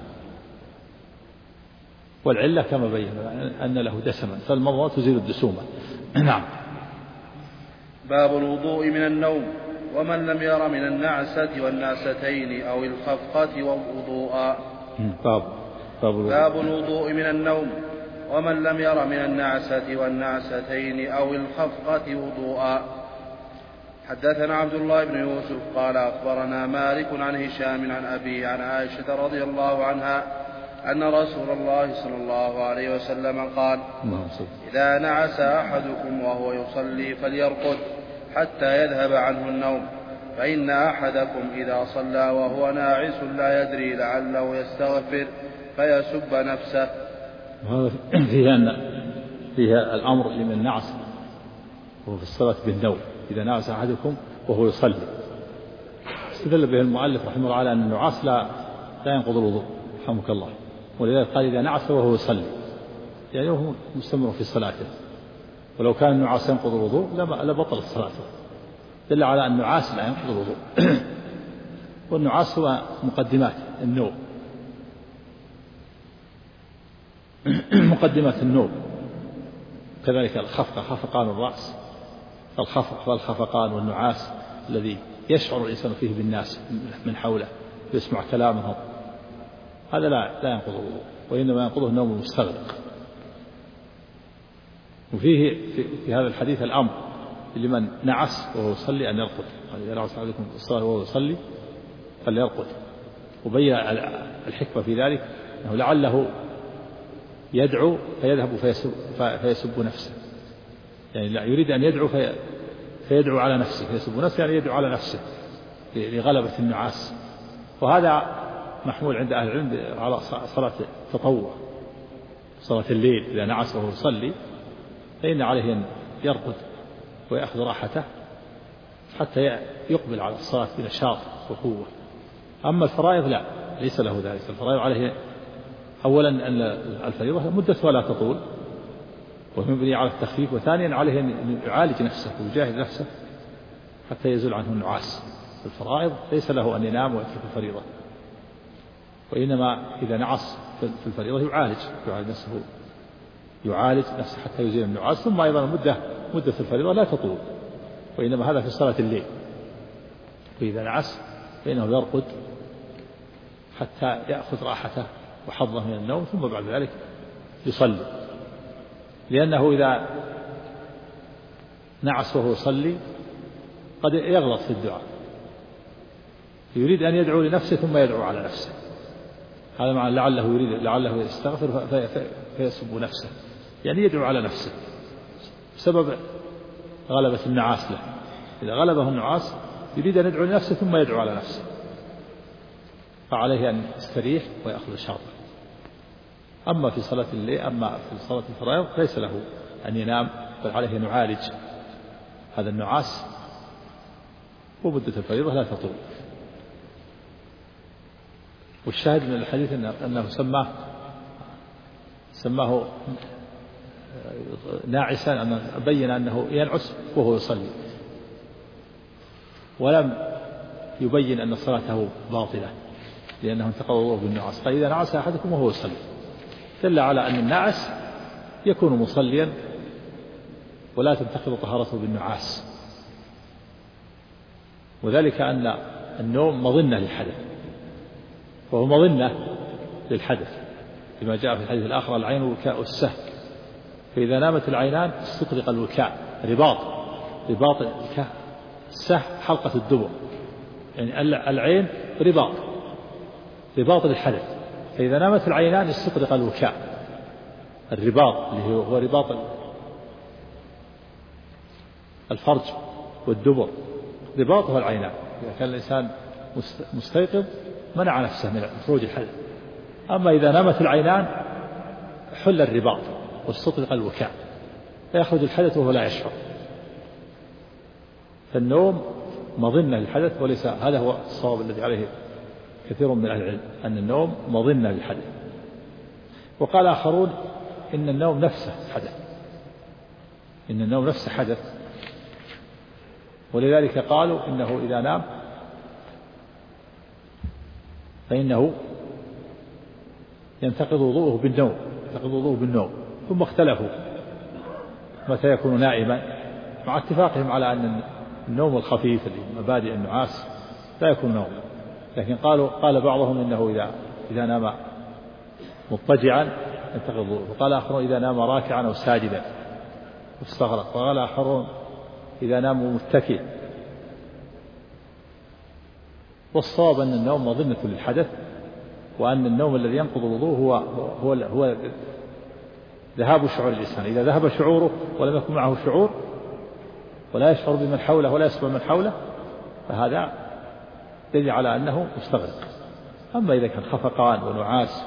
والعلة كما بين أن له دسما، فالمضمضة تزيل الدسومة. نعم. باب الوضوء من النوم. ومن لم ير من النعسة والنعستين أو الخفقة وضوءا. باب الوضوء من النوم. ومن لم ير من النعسة والنعستين أو الخفقة وضوءا. حدثنا عبد الله بن يوسف قال أخبرنا مالك عن هشام عن أبي عن عائشة رضي الله عنها أن رسول الله صلى الله عليه وسلم قال: إذا نعس أحدكم وهو يصلي فليرقد حتى يذهب عنه النوم، فإن أحدكم إذا صلى وهو ناعس لا يدري لعله يستغفر فيسب نفسه. وهذا فيها الأمر لمن نعس وهو في الصلاة بالنوم. إذا نعس أحدكم وهو يصلي، استدل به المؤلف رحمه الله على أن النعاس لا ينقض الوضوء رحمك الله، ولذلك قال إذا نعس وهو يصلي، يعني هو مستمر في صلاته، ولو كان النعاس ينقض الوضوء لبطل صلاته. دل على أن النعاس لا ينقض الوضوء. والنعاس هو مقدمات النوم، مقدمة النوم. كذلك الخفقة، خفقان الرأس، الخفق والخفقان والنعاس الذي يشعر الإنسان فيه بالناس من حوله، يسمع كلامهم، هذا لا ينقض الوضوء، وإنما ينقضه النوم المستغرق. وفيه في هذا الحديث الأمر لمن نعس وهو يصلي أن يرقد. إذا نعس عليكم في الصلاة وهو يصلي فليرقد. وبين الحكمة في ذلك أنه لعله يدعو فيذهب فيسب نفسه، يعني لا يريد أن يدعو فيدعو على نفسه، فيسب نفسه يعني يدعو على نفسه لغلبة النعاس. وهذا محمول عند أهل العلم على صلاة التطوع، صلاة الليل. إذا نعس وهو يصلي فإن عليه أن يرقد ويأخذ راحته حتى يقبل على الصلاة بنشاط وقوة. أما الفرائض لا، ليس له ذلك. الفرائض عليه أولا أن الفريضة مدتها لا تطول ومبني على التخفيف، وثانيا عليه أن يعالج نفسه ويجاهد نفسه حتى يزول عنه النعاس. الفرائض ليس له أن ينام ويترك الفريضة، وإنما إذا نعس في الفريضة يعالج نفسه حتى يزيل النعاس. ثم أيضا مدة الفريضة لا تطول، وإنما هذا في صلاة الليل. وإذا نعس فإنه يرقد حتى يأخذ راحته وحظه من النوم، ثم بعد ذلك يصلي، لأنه إذا نعس وهو يصلي قد يغلط في الدعاء، يريد أن يدعو لنفسه ثم يدعو على نفسه. هذا معنى لعله يستغفر فيسب نفسه، يعني يدعو على نفسه بسبب غلبة النعاس له. إذا غلبه النعاس يريد أن يدعو لنفسه ثم يدعو على نفسه، فعليه أن يستريح ويأخذ شاطئ. أما في صلاة الليل، أما في صلاة الفرائض ليس له أن ينام، بل عليه أن يعالج هذا النعاس، ومدة الفريضة لا تطول. والشاهد من الحديث أنه سماه ناعسا، أن بين أنه ينعس وهو يصلي، ولم يبين أن صلاته باطلة لأنه انتقض الوضوء بالنعاس. فإذا نعس أحدكم وهو يصلي دل على أن الناعس يكون مصليا ولا تنتقض طهارته بالنعاس، وذلك أن النوم مظنة للحدث، وهو مظنة للحدث لما جاء في الحديث الآخر: العين وكاء السهم، فإذا نامت العينان استطرق الوكاء. رباط الوكاء السهم حلقة الدبر، يعني العين رباط للحدث، فإذا نامت العينان استطرق الوكاء. الرباط اللي هو رباط الفرج والدبر رباطه العينان. إذا كان الإنسان مستيقظ منع نفسه من خروج الحدث. أما إذا نامت العينان حل الرباط واستطلق الوكاء فيخرج الحدث وهو لا يشعر. فالنوم مظنة للحدث، وليس هذا هو الصواب الذي عليه كثير من أهل العلم، أن النوم مظنة للحدث. وقال آخرون إن النوم نفسه حدث، إن النوم نفسه حدث، ولذلك قالوا إنه إذا نام فإنه ينتقض وضوءه بالنوم. ثم اختلفوا متى يكون نائما، مع اتفاقهم على أن النوم الخفيف مبادئ النعاس لا يكون نوما، لكن قال بعضهم إنه إذا نام مضطجعا ينتقض وضوءه، وقال آخرون إذا نام راكعا أو ساجدا واستغرق، وقال آخرون إذا نام متكئا. والصواب أن النوم مظنة للحدث، وأن النوم الذي ينقض الوضوء هو ذهاب شعور الإنسان. إذا ذهب شعوره ولم يكن معه شعور ولا يشعر بمن حوله ولا يسمع من حوله فهذا دليل على أنه مستغرق. أما إذا كان خفقان ونعاس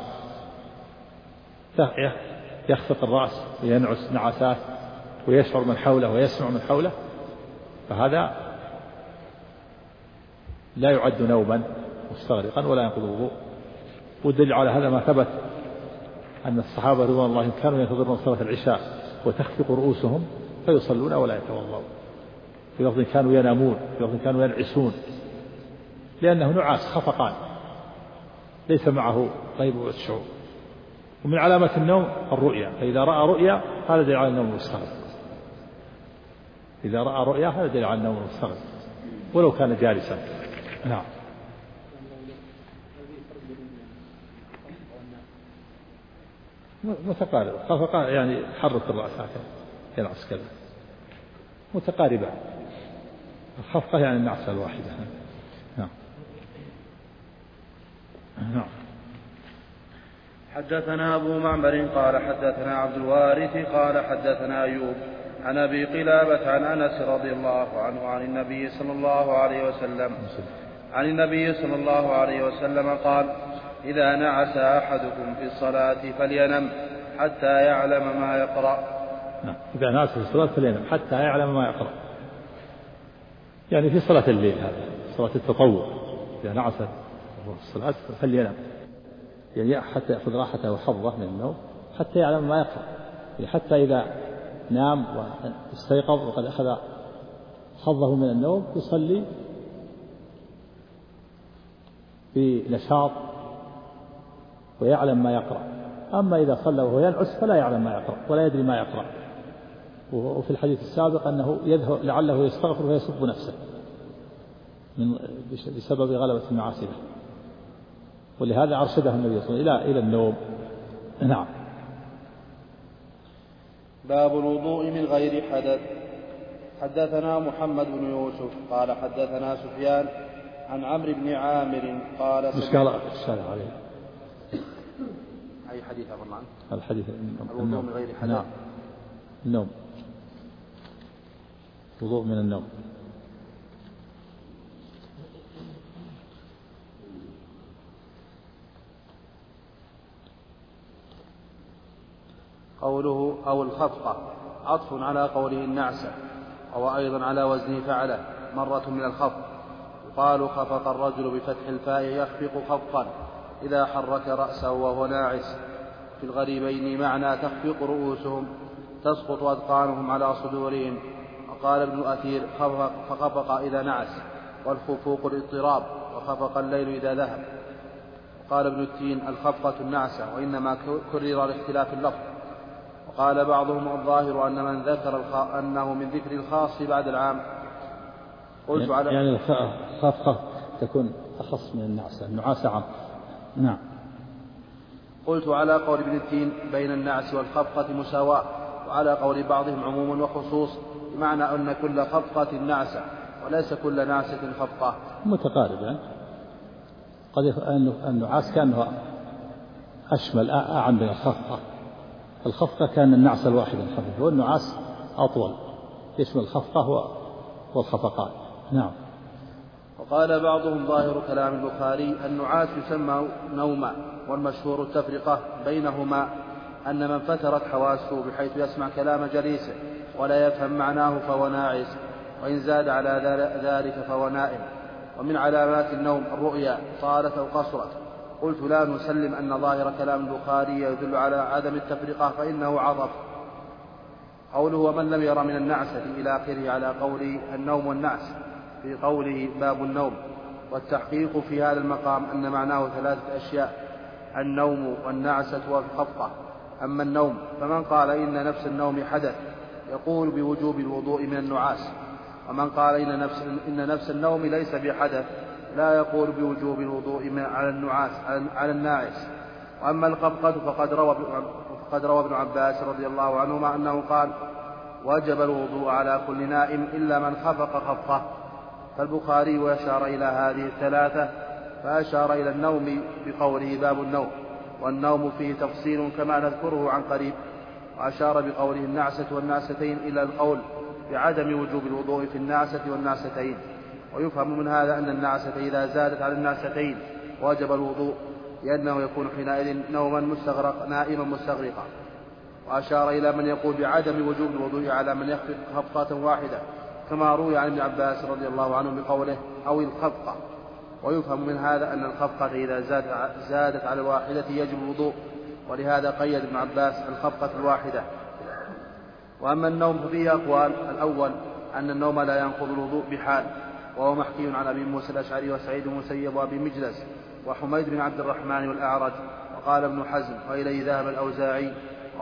يخفق الرأس وينعس نعسات ويشعر من حوله ويسمع من حوله فهذا لا يعد نوما مستغرقا ولا ينقض الوضوء. والدليل على هذا ما ثبت أن الصحابة رضوان الله كانوا ينتظرون صلاة العشاء وتخفق رؤوسهم فيصلون ولا يتوضؤون، في لفظ كانوا ينامون، في لفظ كانوا ينعسون، لأنه نعاس خفقان ليس معه غيبوبة الشعور. ومن علامة النوم الرؤيا، فإذا رأى رؤيا هذا دليل على النوم المستغرق. إذا رأى رؤيا هذا دليل على النوم المستغرق ولو كان جالسا. نعم. متقاربة، خفقان يعني حرك الرأس هكذا ينعس كذا، متقاربة. الخفقة يعني النعسة الواحدة. نعم. نعم. حدثنا أبو معمر قال حدثنا عبد الوارث قال حدثنا أيوب عن أبي قلابة عن أنس رضي الله عنه عن النبي صلى الله عليه وسلم قال: إذا نعس أحدكم في الصلاة فلينم حتى يعلم ما يقرأ. إذا نعس في الصلاة فلينم حتى يعلم ما يقرأ، يعني في صلاة الليل، هذا صلاة التطوع. إذا نعس في الصلاة فلينم، يعني حتى يأخذ راحته وحظه من النوم حتى يعلم ما يقرأ، يعني حتى إذا نام واستيقظ وقد أخذ حظه من النوم يصلي بنشاط ويعلم ما يقرأ. أما إذا صلى وهو ينعس فلا يعلم ما يقرأ ولا يدري ما يقرأ. وفي الحديث السابق أنه يذهب لعله يستغفر ويسب نفسه بسبب غلبة النعاس له، ولهذا أرشده النبي صلى الله عليه وسلم إلى النوم. نعم. باب الوضوء من غير حدث. حدثنا محمد بن يوسف قال حدثنا سفيان عن عمرو بن عامر قال إشكال عليه أي حديث أظن عنه الحديث الوضوء من غير حدث. نعم. النوم، وضوء من النوم. قوله أو الخفقة عطف على قوله النعسة، وهو أيضا على وزن فعله مرة من الخفق. يقال خفق الرجل بفتح الفاء يخفق خفقا إذا حرك رأسه وهو ناعس. في الغريبين معنى تخفق رؤوسهم تسقط أذقانهم على صدورهم. وقال ابن الأثير فخفق إذا نعس، والخفوق الاضطراب، وخفق الليل إذا ذهب. وقال ابن التين الخفقة النعسة، وإنما كرر لاختلاف اللفظ. وقال بعضهم الظاهر أن من ذكر أنه من ذكر الخاص بعد العام. قلت يعني الخفقة تكون أخص من النعسة، النعاسة عام. نعم. قلت على قول ابن التين بين النعس والخفقة مساواة، وعلى قول بعضهم عموم وخصوص، بمعنى أن كل خفقة نعسة وليس كل نعسة خفقة. متقارب يعني. قد النعاس كأنه أشمل أعم من الخفقة. الخفقة كان النعس الواحد الخفيف، والنعاس أطول يشمل الخفقة والخفقان. نعم. وقال بعضهم ظاهر كلام البخاري النعاس يسمى نوما، والمشهور التفرقة بينهما أن من فترت حواسه بحيث يسمع كلام جليسه ولا يفهم معناه فهو ناعس، وإن زاد على ذلك فهو نائم. ومن علامات النوم الرؤيا طالت أو قصرت. قلت لا نسلم أن ظاهر كلام البخاري يدل على عدم التفرقة فإنه عطف. قوله ومن لم ير من النعسة إلى آخره على قول النوم والنعس في قوله باب النوم. والتحقيق في هذا المقام أن معناه 3 أشياء: النوم والنعسة والخفقة. أما النوم فمن قال إن نفس النوم حدث يقول بوجوب الوضوء من النعاس، ومن قال إن نفس النوم ليس بحدث لا يقول بوجوب الوضوء على الناعس. وأما الخفقة فقد روى ابن عباس رضي الله عنهما أنه قال وجب الوضوء على كل نائم إلا من خفق خفقة. فالبخاري أشار إلى هذه 3 فأشار إلى النوم بقوله باب النوم، والنوم فيه تفصيل كما نذكره عن قريب. وأشار بقوله النعسة والنعستين إلى القول بعدم وجوب الوضوء في النعسة والنعستين. ويفهم من هذا أن النعسة إذا زادت على النعستين وجب الوضوء، لأنه يكون حينئذ نائما مستغرقا. وأشار إلى من يقول بعدم وجوب الوضوء على من يخفق خفقة واحدة كما روي عن ابن عباس رضي الله عنه بقوله أو الخفقة. ويفهم من هذا أن الخفقة إذا زادت على الواحدة يجب الوضوء، ولهذا قيد ابن عباس الخفقة الواحدة. وأما النوم ففيه أقوال: الأول أن النوم لا ينقض الوضوء بحال، وهو محكي عن أبي موسى الأشعري وسعيد بن المسيب وأبي مجلس وحميد بن عبد الرحمن والأعرج. وقال ابن حزم وإليه ذهب الأوزاعي،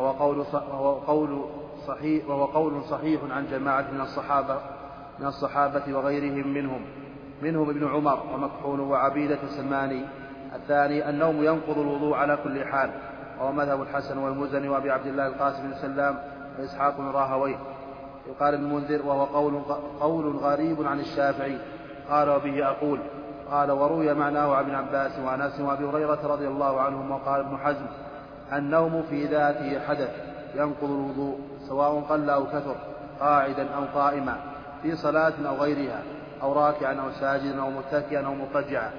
وهو قول صحيح عن جماعة من الصحابة وغيرهم منهم ابن عمر ومكحول وعبيدة السلماني. الثاني النوم ينقض الوضوء على كل حال، وهو مذهب الحسن والمزني وأبي عبد الله القاسم بن سلام وإسحاق بن راهويه. يقال المنذر وهو قول غريب عن الشافعي، قال وبه أقول. قال وروي معناه عن ابن عباس وأنس وأبي هريرة رضي الله عنهم. وقال ابن حزم النوم في ذاته حدث ينقض الوضوء سواء قل أو كثر، قاعدا أو قائما، في صلاة أو غيرها، أو راكعا أو ساجدا أو متكئا أو مضطجعا،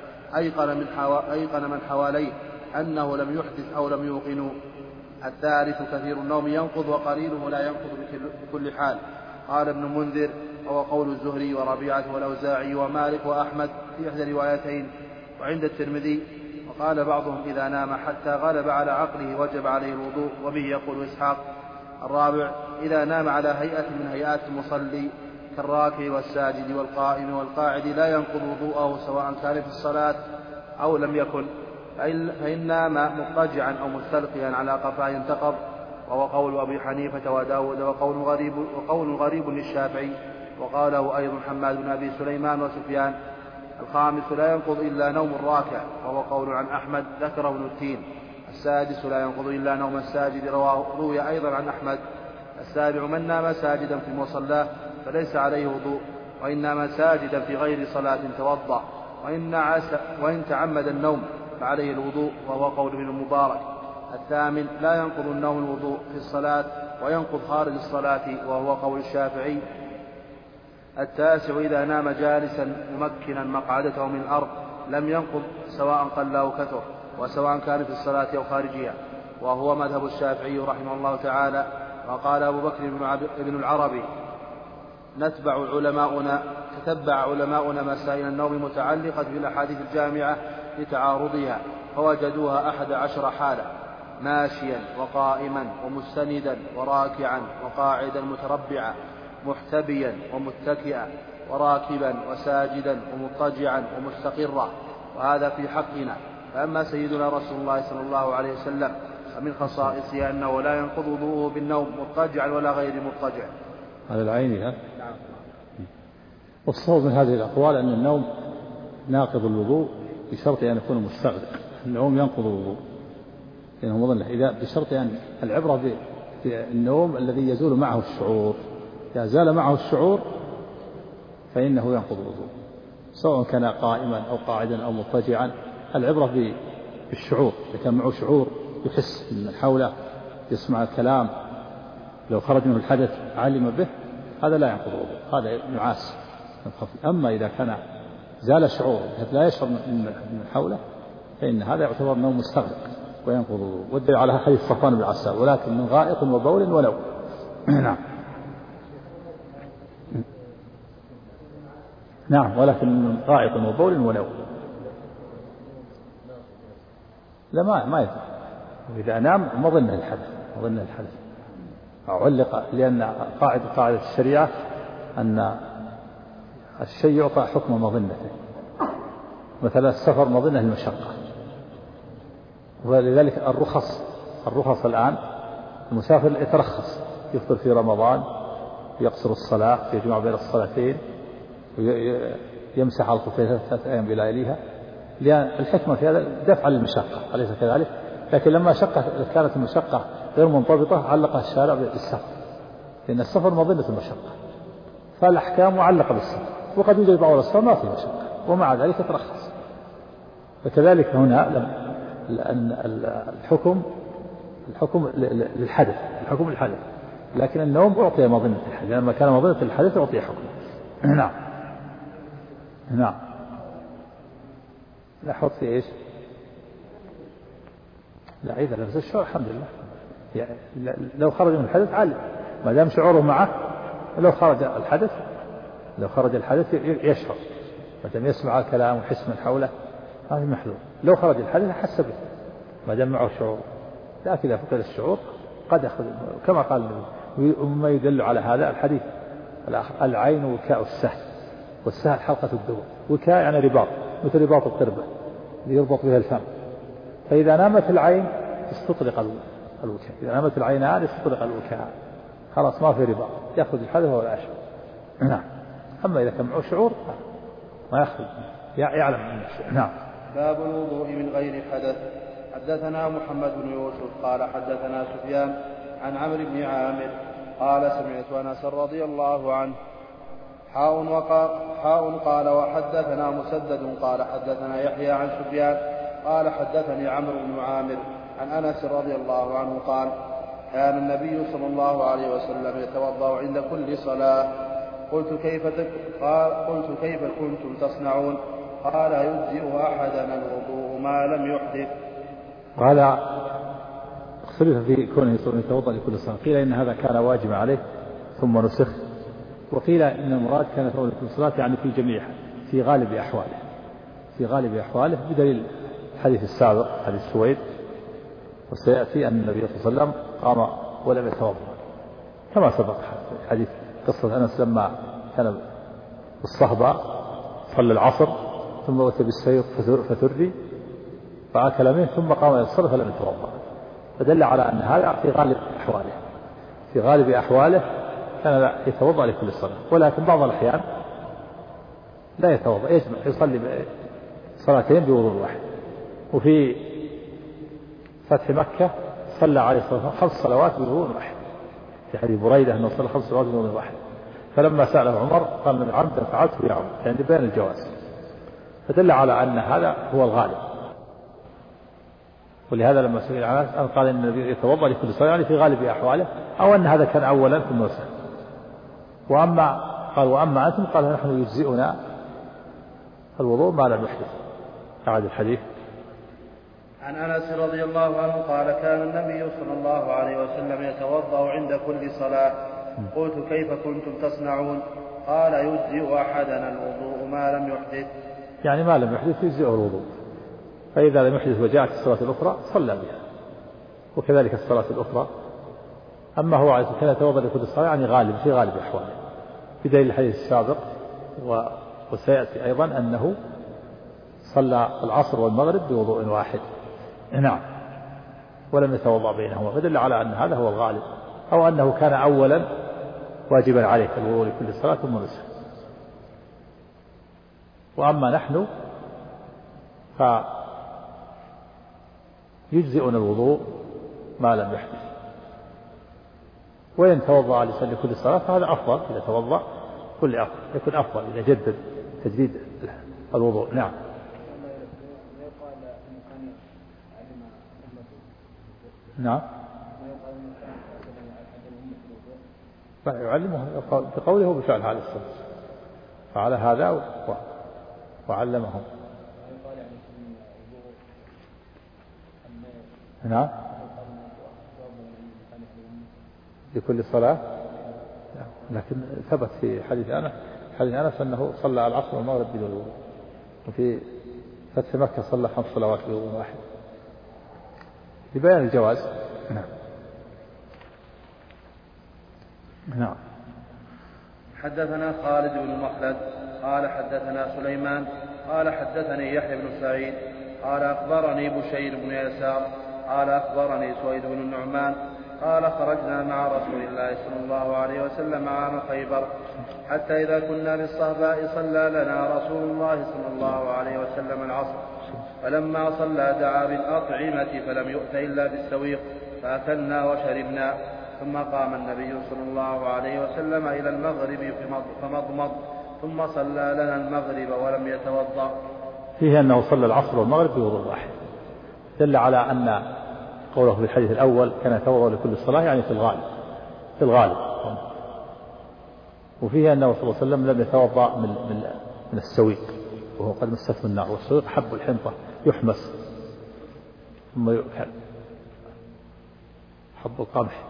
أيقن من حواليه أنه لم يحدث أو لم يوقن. الثالث كثير النوم ينقض وقليله لا ينقض بكل حال. قال ابن منذر وهو قول الزهري وربيعة والأوزاعي ومالك وأحمد في إحدى روايتين وعند الترمذي. وقال بعضهم إذا نام حتى غلب على عقله وجب عليه الوضوء، وبه يقول إسحاق. الرابع إذا نام على هيئة من هيئات المصلي كالراكع والساجد والقائم والقاعد لا ينقض وضوءه سواء كان في الصلاة أو لم يكن. فإن نام مضطجعا أو مستلقيا على قفاه ينتقض، وهو قول أبي حنيفة وداود وقول غريب للشافعي، وقاله أيضا حماد بن أبي سليمان وسفيان. الخامس لا ينقض إلا نوم الراكع، وهو قول عن أحمد ذكره ابن التين. السادس لا ينقض إلا نوم الساجد، روي أيضا عن أحمد. السابع من نام ساجدا في مصلاه فليس عليه وضوء، وإن نام ساجدا في غير صلاة توضأ، وإن تعمد النوم فعليه الوضوء، وهو قول ابن المبارك. الثامن لا ينقض النوم الوضوء في الصلاة وينقض خارج الصلاة، وهو قول الشافعي. التاسع إذا نام جالسا ممكنا مقعدته من الأرض لم ينقض سواء قل أو كثر، وسواء كان في الصلاة أو خارجها، وهو مذهب الشافعي رحمه الله تعالى. وقال أبو بكر بن العربي تتبع علماؤنا مسائل النوم متعلقة بالأحاديث الجامعة لتعارضها، فوجدوها 11 حالة: ماشيا وقائما ومستندا وراكعا وقاعدا متربعا، محتبيا ومتكئا، وراكبا وساجدا ومضطجعا ومستقرا. وهذا في حقنا. فأما سيدنا رسول الله صلى الله عليه وسلم فمن خصائصه أنه لا ينقض وضوءه بالنوم مضطجعا ولا غير مضطجع. هذا العيني. نعم. والصواب من هذه الأقوال أن النوم ناقض الوضوء بشرط أن يكون مستغرق. النوم ينقض الوضوء لأنه مظنة، إذا بشرط أن العبرة بالنوم الذي يزول معه الشعور. إذا زال معه الشعور فإنه ينقض الوضوء سواء كان قائما أو قاعدا أو مضطجعا. العبرة بالشعور، إذا كان معه شعور يحس من حوله، يسمع الكلام، لو خرج منه الحدث علم به، هذا لا ينقض الوضوء، هذا نعاس خفيف. أما إذا كان زال شعوره بحيث لا يشعر من حوله فإن هذا يعتبر نوم مستغرق وينقض الوضوء. والدليل على حديث صفوان بن عسال ولكن من غائط وبول ونوم. نعم نعم، ولكن من غائط وبول ونوم. لا ما يدري، إذا نام مظنة الحدث علق، لأن قاعدة الشريعة أن الشيء يعطى حكم مظنته، مثلا السفر مظنة المشقة، ولذلك الرخص الآن المسافر يترخص يفطر في رمضان، يقصر الصلاة، يجمع بين الصلاتين، ويمسح على الخفين 3 أيام بلياليها، لأن الحكمة في هذا دفع للمشقة أليس كذلك؟ لكن لما كانت المشقة غير منضبطة علق الشارع بالسفر، لأن السفر مظنة المشقة، فالأحكام معلقة بالسفر، وقد يوجد بعض الأسفار ما فيه مشقة ومع ذلك ترخص. فكذلك هنا لأن الحكم للحدث، لكن النوم أعطي مظنة الحدث، لما كان مظنة الحدث أعطي حكم. نعم لا حط في إيش؟ لا إذا لبس الشعور الحمد لله، يعني لو خرج من الحدث عالم ما دام شعوره معه. لو خرج الحدث يشعر ما دام يسمع الكلام ويحس من حوله، هذا محذور. لو خرج الحدث حس به ما دام معه شعور، لكن إذا فقد الشعور قد أخذ كما قال النبي. وما يدل على هذا الحديث العين وكاء السهل، والسهل حلقة الدبر، وكاء يعني رباط مثل رباط القربة ليربط بها الفم، فإذا نامت العين استطلق الوكاء، إذا نامت العينان استطلق الوكاء، خلاص ما في رباط، يأخذ الحدث وهو لا يشعر. نعم. أما إذا كان معه شعور ما يأخذ، يعلم من الشعور. نعم. باب الوضوء من غير حدث. حدثنا محمد بن يوسف قال حدثنا سفيان عن عمرو بن عامر قال سمعت أنس رضي الله عنه قال وحدثنا مسدد قال حدثنا يحيى عن سفيان قال حدثني عمرو بن عامر عن أنس رضي الله عنه قال كان النبي صلى الله عليه وسلم يتوضأ عند كل صلاة. قلت كيف كنتم تصنعون؟ قال يجزئ أحدنا الوضوء ما لم يحدث. قال اختلف في كونه يتوضأ لكل صلاة، قيل إن هذا كان واجبا عليه ثم نسخ، وقيل إن المراد كان يتوضأ لكل صلاة يعني في جميعها في غالب أحواله بدليل الحديث السابق حديث سويد، وسيأتي أن النبي صلى الله عليه وسلم قام ولم يتوضأ كما سبق حديث قصة أنس لما كان بالصهبة صلى العصر ثم أتى بالسير فتري فأكل منه ثم قام إلى الصلاة فلم يتوضأ، فدل على أن هذا في غالب أحواله كان يتوضأ لكل صلاة، ولكن بعض الأحيان لا يتوضأ، يصلي صلاتين بوضوء واحد. وفي فتح مكة صلى عليه الصلاة والسلام 5 صلوات بوضوء واحد، في حديث بريدة أنه صلى 5 صلوات بوضوء واحد، فلما سأله عمر قال من عمدا فعلته يا عمر، يعني بين الجواز، فدل على أن هذا هو الغالب. ولهذا لما سئل عن أنس قال إن النبي يتوضأ لكل صلاة يعني في غالب أحواله، أو أن هذا كان أولا ثم نسخ. وأما أنتم قال نحن يجزئنا الوضوء ما لم يحدث. أعد الحديث. عن أنس رضي الله عنه قال كان النبي صلى الله عليه وسلم يتوضأ عند كل صلاة. قلت كيف كنتم تصنعون؟ قال يجزئ أحدنا الوضوء ما لم يحدث، يعني ما لم يحدث يجزئه الوضوء، فإذا لم يحدث وجاءت الصلاة الأخرى صلى بها، وكذلك الصلاة الأخرى. أما هو عليه كان يتوضأ لكل صلاة يعني في غالب أحواله، بدليل الحديث السابق، وسيأتي أيضا أنه صلى العصر والمغرب بوضوء واحد. نعم. ولم يتوضأ بينهما، فدل على أن هذا هو الغالب، أو أنه كان أولا واجبا عليه الوضوء لكل صلاة ثم نسخ. وأما نحن فيجزئنا الوضوء ما لم يحدث، وإن توضأ لكل صلاة فهذا أفضل، إذا توضأ يكون أفضل إذا جدد تجديد الوضوء. نعم. نعم. يعلمه بقوله وبفعل عليه الصلاة والسلام، فعلى هذا وعلمهم. نعم لكل صلاة، لكن ثبت في حديث أنس أنه صلى العصر والمغرب بالوضوء، وفي فتح مكة صلى 5 صلوات بوضوء واحد لبيان الجواز. نعم. نعم. حدثنا خالد بن مخلد قال حدثنا سليمان قال حدثني يحيى بن سعيد قال أخبرني بشير بن يسار قال أخبرني سويد بن النعمان قال خرجنا مع رسول الله صلى الله عليه وسلم عام خيبر حتى إذا كنا بالصهباء صلى لنا رسول الله صلى الله عليه وسلم العصر، فلما صلى دعا بالأطعمة فلم يؤت إلا بالسويق فأكلنا وشربنا، ثم قام النبي صلى الله عليه وسلم إلى المغرب فمضمض ثم صلى لنا المغرب ولم يتوضأ. فيه أنه صلى العصر والمغرب بوضوء واحد، دل على أن قوله في الحديث الأول كان يتوضأ لكل صلاة يعني في الغالب. وفيه أنه صلى الله عليه وسلم لم يتوضأ من السويق وهو قد مسته النار، والسويق حب الحنطة يحمس ثم يؤكل، حب القمح،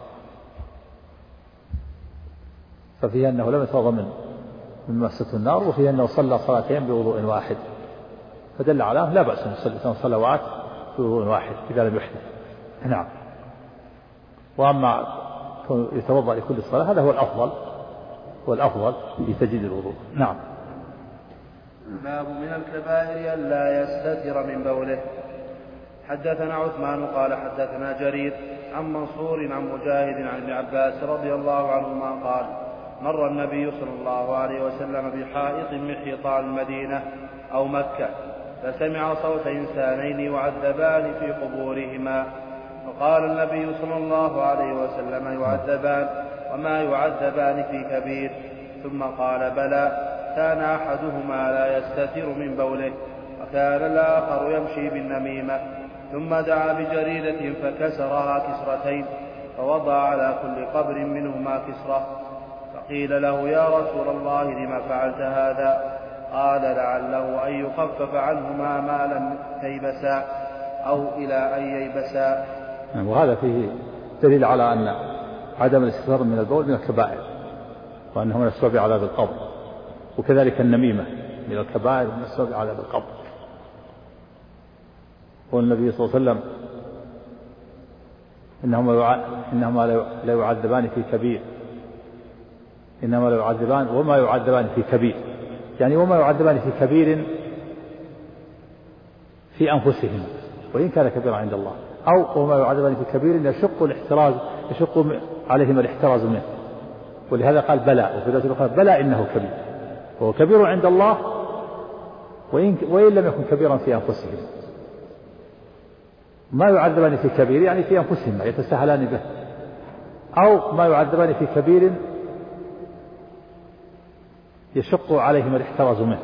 ففيه أنه لم يتوضأ من مسته النار، وفيه أنه صلى صلاتين بوضوء واحد، فدل على لا بأس أن يصلي 3 صلوات بوضوء واحد إذا لم يحدث. نعم. وأما يتوضأ لكل صلاة هذا هو الأفضل في تجديد الوضوء. نعم. باب من الكبائر ألا يستتر من بوله. حدثنا عثمان قال حدثنا جرير عن منصور عن مجاهد عن ابن عباس رضي الله عنهما قال مر النبي صلى الله عليه وسلم بحائط من حيطان المدينة أو مكة، فسمع صوت إنسانين يعذبان في قبورهما، فقال النبي صلى الله عليه وسلم يعذبان وما يعذبان في كبير، ثم قال بلى، كان أحدهما لا يستتر من بوله وكان الآخر يمشي بالنميمة، ثم دعا بجريدة فكسرها كسرتين فوضع على كل قبر منهما كسرة، فقيل له يا رسول الله لما فعلت هذا؟ قال لعله أن يخفف عنهما ما لم ييبسا أو إلى أن ييبسا. وهذا فيه دليل على أن عدم الاستتار من البول من الكبائر، وأنه من أسباب عذاب القبر، وكذلك النميمة من الكبائر من أسباب عذاب القبر. والنبي صلى الله عليه وسلم إنهما لا يعذبان في كبير، إنما لا يعذبان وما يعذبان في كبير، يعني وما يعذبان في كبير في أنفسهم وإن كان كبيرا عند الله، أو وما يعذبان في كبير يشق عليهم الاحتراز منه، ولهذا قال بلى، وفي الرواية الأخرى بلى إنه كبير، وهو كبير عند الله وإن لم يكن كبيرا في أنفسهم. ما يعذبان في كبير يعني في أنفسهم يتساهلان به، أو ما يعذبان في كبير يشق عليهم الاحتراز منه.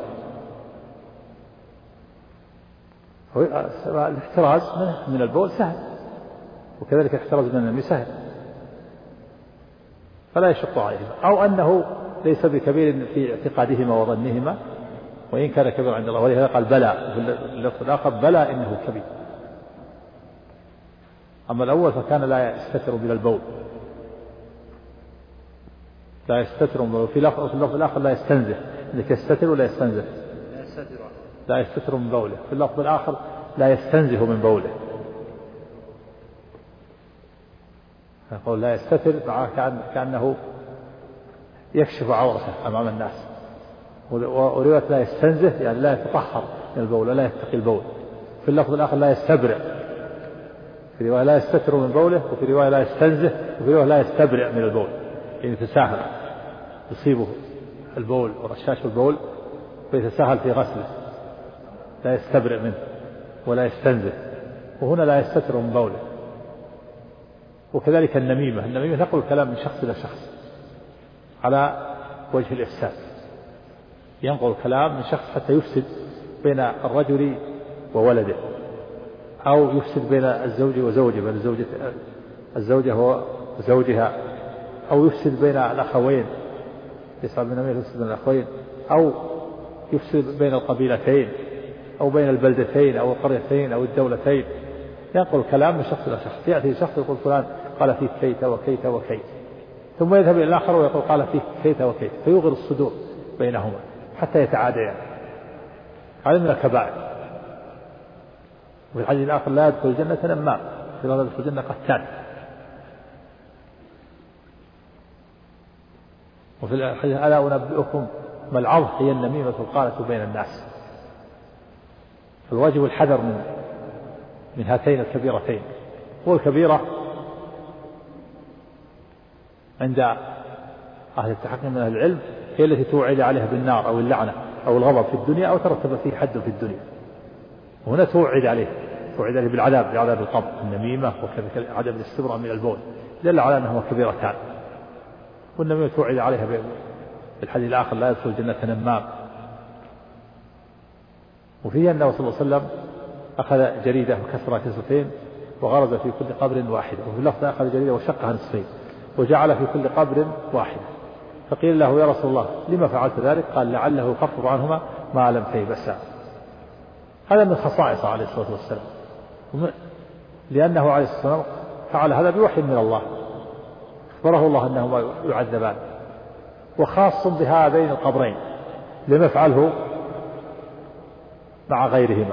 الاحتراز من البول سهل، وكذلك الاحتراز من النمي سهل، فلا يشق عليهم، أو أنه ليس بكبير في اعتقادهما وظنهما وإن كان كبير عند الله، ولهذا قال بلى، في اللفظ الآخر بلى إنه كبير. أما الأول فكان لا يستتر من البول، لا يستتر من بوله. في اللفظ الآخر لا يستنزه، إنك يستتر ولا يستنزه، لا يستتر من بوله. في اللفظ الآخر لا يستنزه من بوله، يقول لا يستتر كأنه يكشف عورته أمام الناس، ورواية لا يستنزه يعني لا يتطهر من البول ولا يتقي البول. في اللفظ الآخر لا يستبرئ، في رواية لا يستتر من بوله، وفي رواية لا يستنزه، وفي رواية لا يستبرئ من البول، يعني يتساهل، يصيبه البول ورشاش البول فيتساهل في غسله، لا يستبرئ منه ولا يستنزه. وهنا لا يستتر من بوله. وكذلك النميمة نقل الكلام من شخص إلى شخص على وجه الإفساد، ينقل الكلام من شخص حتى يفسد بين الرجل وولده، أو يفسد بين الزوج وزوجه، بين الزوجة وزوجها، أو يفسد بين الأخوين، يسعى بالنميمة يفسد بين الأخوين، أو يفسد بين القبيلتين أو بين البلدتين أو القريتين أو الدولتين، ينقل كلام من شخص إلى شخص، يأتي شخص يقول فلان قال فيك كيت وكيت وكيت، ثم يذهب إلى الآخر ويقول قال فيك كيت وكيت، فيغر الصدور بينهما حتى يتعاديان. هذا من الكبائر. وفي الحديث الآخر لا يدخل الجنة نمام، في هذا يدخل الجنة قتال. وفي الحديث ألا أنبئكم ما العظ هي النميمة القالة بين الناس. فالواجب الحذر من هاتين الكبيرتين. والكبيرة عند أهل التحقيق من أهل العلم هي التي توعد عليها بالنار أو اللعنة أو الغضب في الدنيا أو ترتب فيه حد في الدنيا. وهنا توعد عليه بالعذاب، بعذاب القبر، النميمة وكذلك عدم الاستبراء من البول، دل على أنهما كبيرتان. والنميمة توعد عليها بالحديث الآخر لا يدخل الجنة نمام. وفيه أنه صلى الله عليه وسلم أخذ جريدة وكسرها كسرتين وغرز في كل قبر واحدة، وفي اللفظ أخذ جريدة وشقها نصفين وجعل في كل قبر واحدة. فقيل له يا رسول الله لما فعلت ذلك؟ قال لعله يخفف عنهما ما لم تيبسا. هذا من خصائص عليه الصلاة والسلام، لأنه عليه الصلاة والسلام فعل هذا بوحي من الله، أخبره الله أنهما يعذبان، وخاص بهذين القبرين لم يفعله مع غيرهما،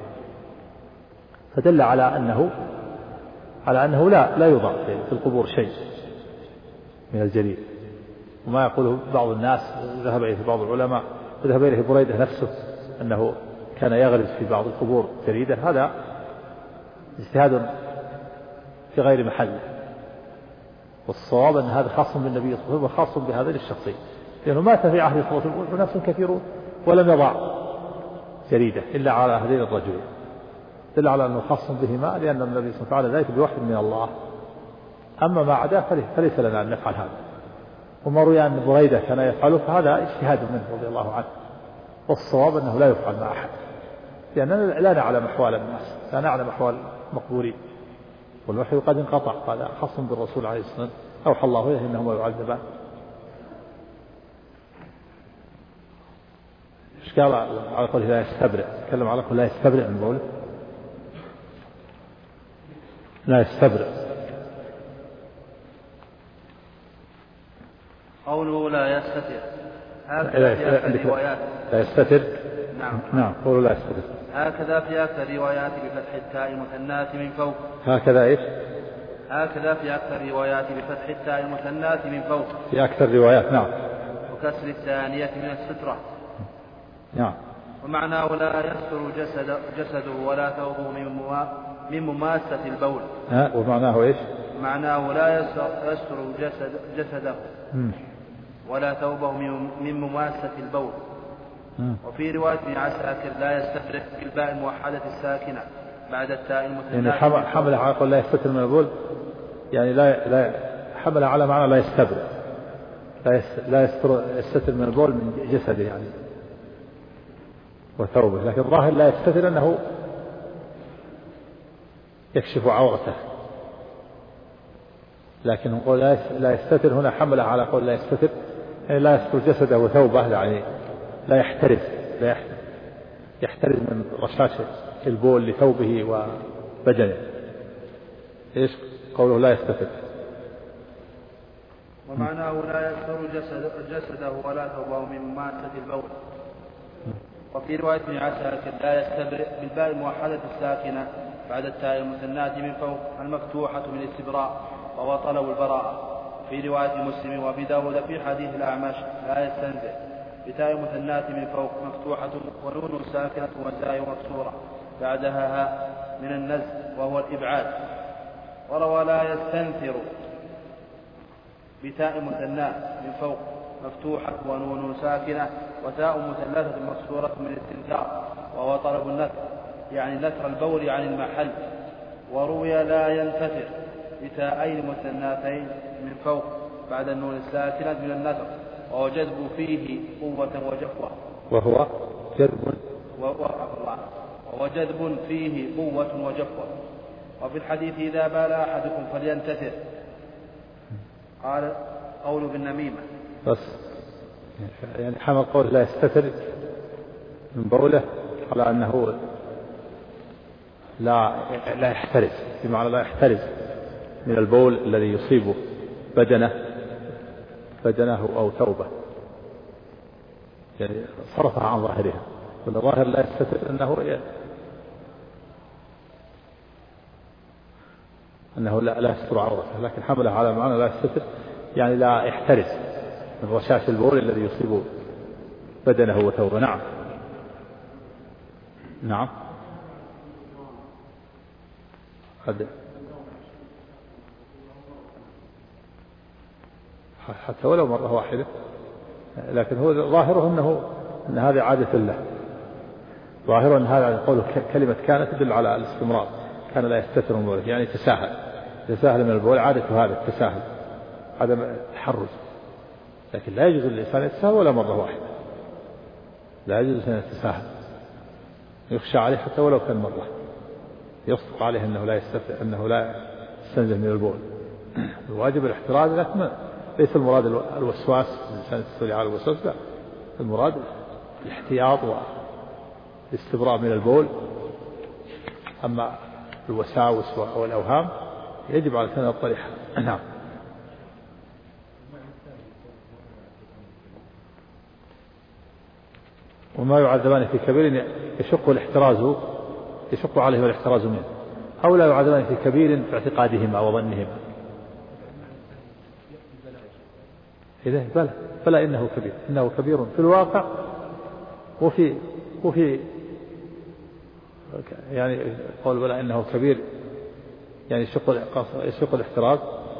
فدل على أنه لا يوضع في القبور شيء من الجليد. وما يقوله بعض الناس ذهب إليه بعض العلماء، ذهب إليه بريدة نفسه أنه كان يغرز في بعض القبور جريدة، هذا اجتهاد في غير محله. والصواب أن هذا خاص بالنبي صلى الله عليه وسلم وخاص بهذين الشخصين، لأنه مات في عهد صلى الله عليه وسلم وناس كثيرون ولم يضع جريدة إلا على هذين الرجلين، دل على أنه خاص بهما، لأن النبي صلى الله عليه وسلم ذلك بوحي من الله. أما ما عداه فليس لنا أن نفعل هذا. وما روي أن بريدة كان يفعله فهذا اجتهاد منه رضي الله عنه، والصواب أنه لا يفعل مع أحد، لأننا لا نعلم أحوال الناس، لا نعلم أحوال المقبورين، والوحي قد انقطع. هذا خاص بالرسول عليه الصلاة والسلام، أوحى الله إليه إنهما يعذبان. إيش قال على قوله لا يستبرئ؟ تكلم على قوله لا يستبرئ من قوله لا يستبرئ. قوله لا يستتر هكذا في أكثر روايات لا يستتر. نعم قوله لا يستتر هكذا في أكثر روايات بفتح التاء المثنات من فوق. هكذا إيش؟ هكذا في أكثر روايات بفتح التاء المثنات من فوق. في أكثر روايات نعم. وكسر الثانية من السترة. نعم. ومعناه لا يستر جسده ولا ثوبه من مماسة البول. ومعناه إيش؟ معناه لا يستر جسده ولا ثوبه من مماسة البول. وفي رواية ابن عساكر لا يستفرغ بالباء الموحدة الساكنة بعد التاء المثنات. يعني حمل على قول لا يستتر من البول، يعني لا حمل على معنى لا يستبرئ، لا يستتر من البول من جسده يعني وثوبه، لكن الظاهر لا يستتر أنه يكشف عورته، لكن نقول لا يستتر هنا حمله على قول لا يستتر، يعني لا يستر جسده وثوبه، يعني لا يحترز من رشاش البول لثوبه وبدنه. ايش قوله لا يستتر؟ ومعناه لا يستر جسده ولا ثوبه من مماسة البول. وفي رواية ابن عساكر لا يستبرئ بالباء الموحدة الساكنة بعد التاء المثنات من فوق المفتوحة من الاستبراء، وهو طلب البراءة. في رواية مسلم وابي داود في حديث الأعمش لا يستنزه بتاء مثنات من فوق مفتوحة ونون ساكنة وتاء مكسورة بعدها هاء من النزع وهو الإبعاد. وروى لا يستنثر بتاء مثنات من فوق مفتوحة ونون ساكنة وتاء مثلثة مكسورة من الاستنثار، وهو طلب النثر يعني نثر البول عن المحل. وروي لا ينتثر بتاءين مثناتين من فوق بعد النون الساكنة من النثر، وهو جذب فيه قوة وجفوة. وهو جذب فيه قوة وجفوة. وفي الحديث إذا بال أحدكم فلينتثر. قال والقول بالنميمة. بس يعني حمل قول لا يستتر من بوله على أنه لا يحترز، بمعنى لا يحترز من البول الذي يصيب بدنه أو ثوبه، يعني صرفها عن ظاهرها. والظاهر لا يستتر أنه لا يستر عورته، لكن حملها على معنى لا يستتر يعني لا يحترز من رشاش البول الذي يصيب بدنه وثوبه. نعم نعم حتى ولو مرة واحدة، لكن هو ظاهره أن هذه عادة له، ظاهره أن هذا قوله كلمة كانت تدل على الاستمرار، كان لا يستتر من بوله يعني تساهل من البول، عادة هذا التساهل، عدم التحرز. لكن لا يجوز للإنسان يتساهل ولا مرة واحدة، لا يجوز أن يتساهل، يخشى عليه حتى ولو كان مرة، يصدق عليه أنه لا يستنزه من البول. الواجب الاحتراز، لكن ليس المراد الوسواس، الإنسان يستولي على الوسواس، لا، المراد الاحتياط والاستبراء من البول. أما الوساوس والأوهام يجب على الإنسان الطريحة. نعم. وما يعذبان في كبير يشق عليهما الاحتراز منه، أو لا يعذبان في كبير في اعتقادهما وظنهما. إذا بلى إنه كبير في الواقع وفي يعني قول بلى إنه كبير يعني يشق الاحتراز.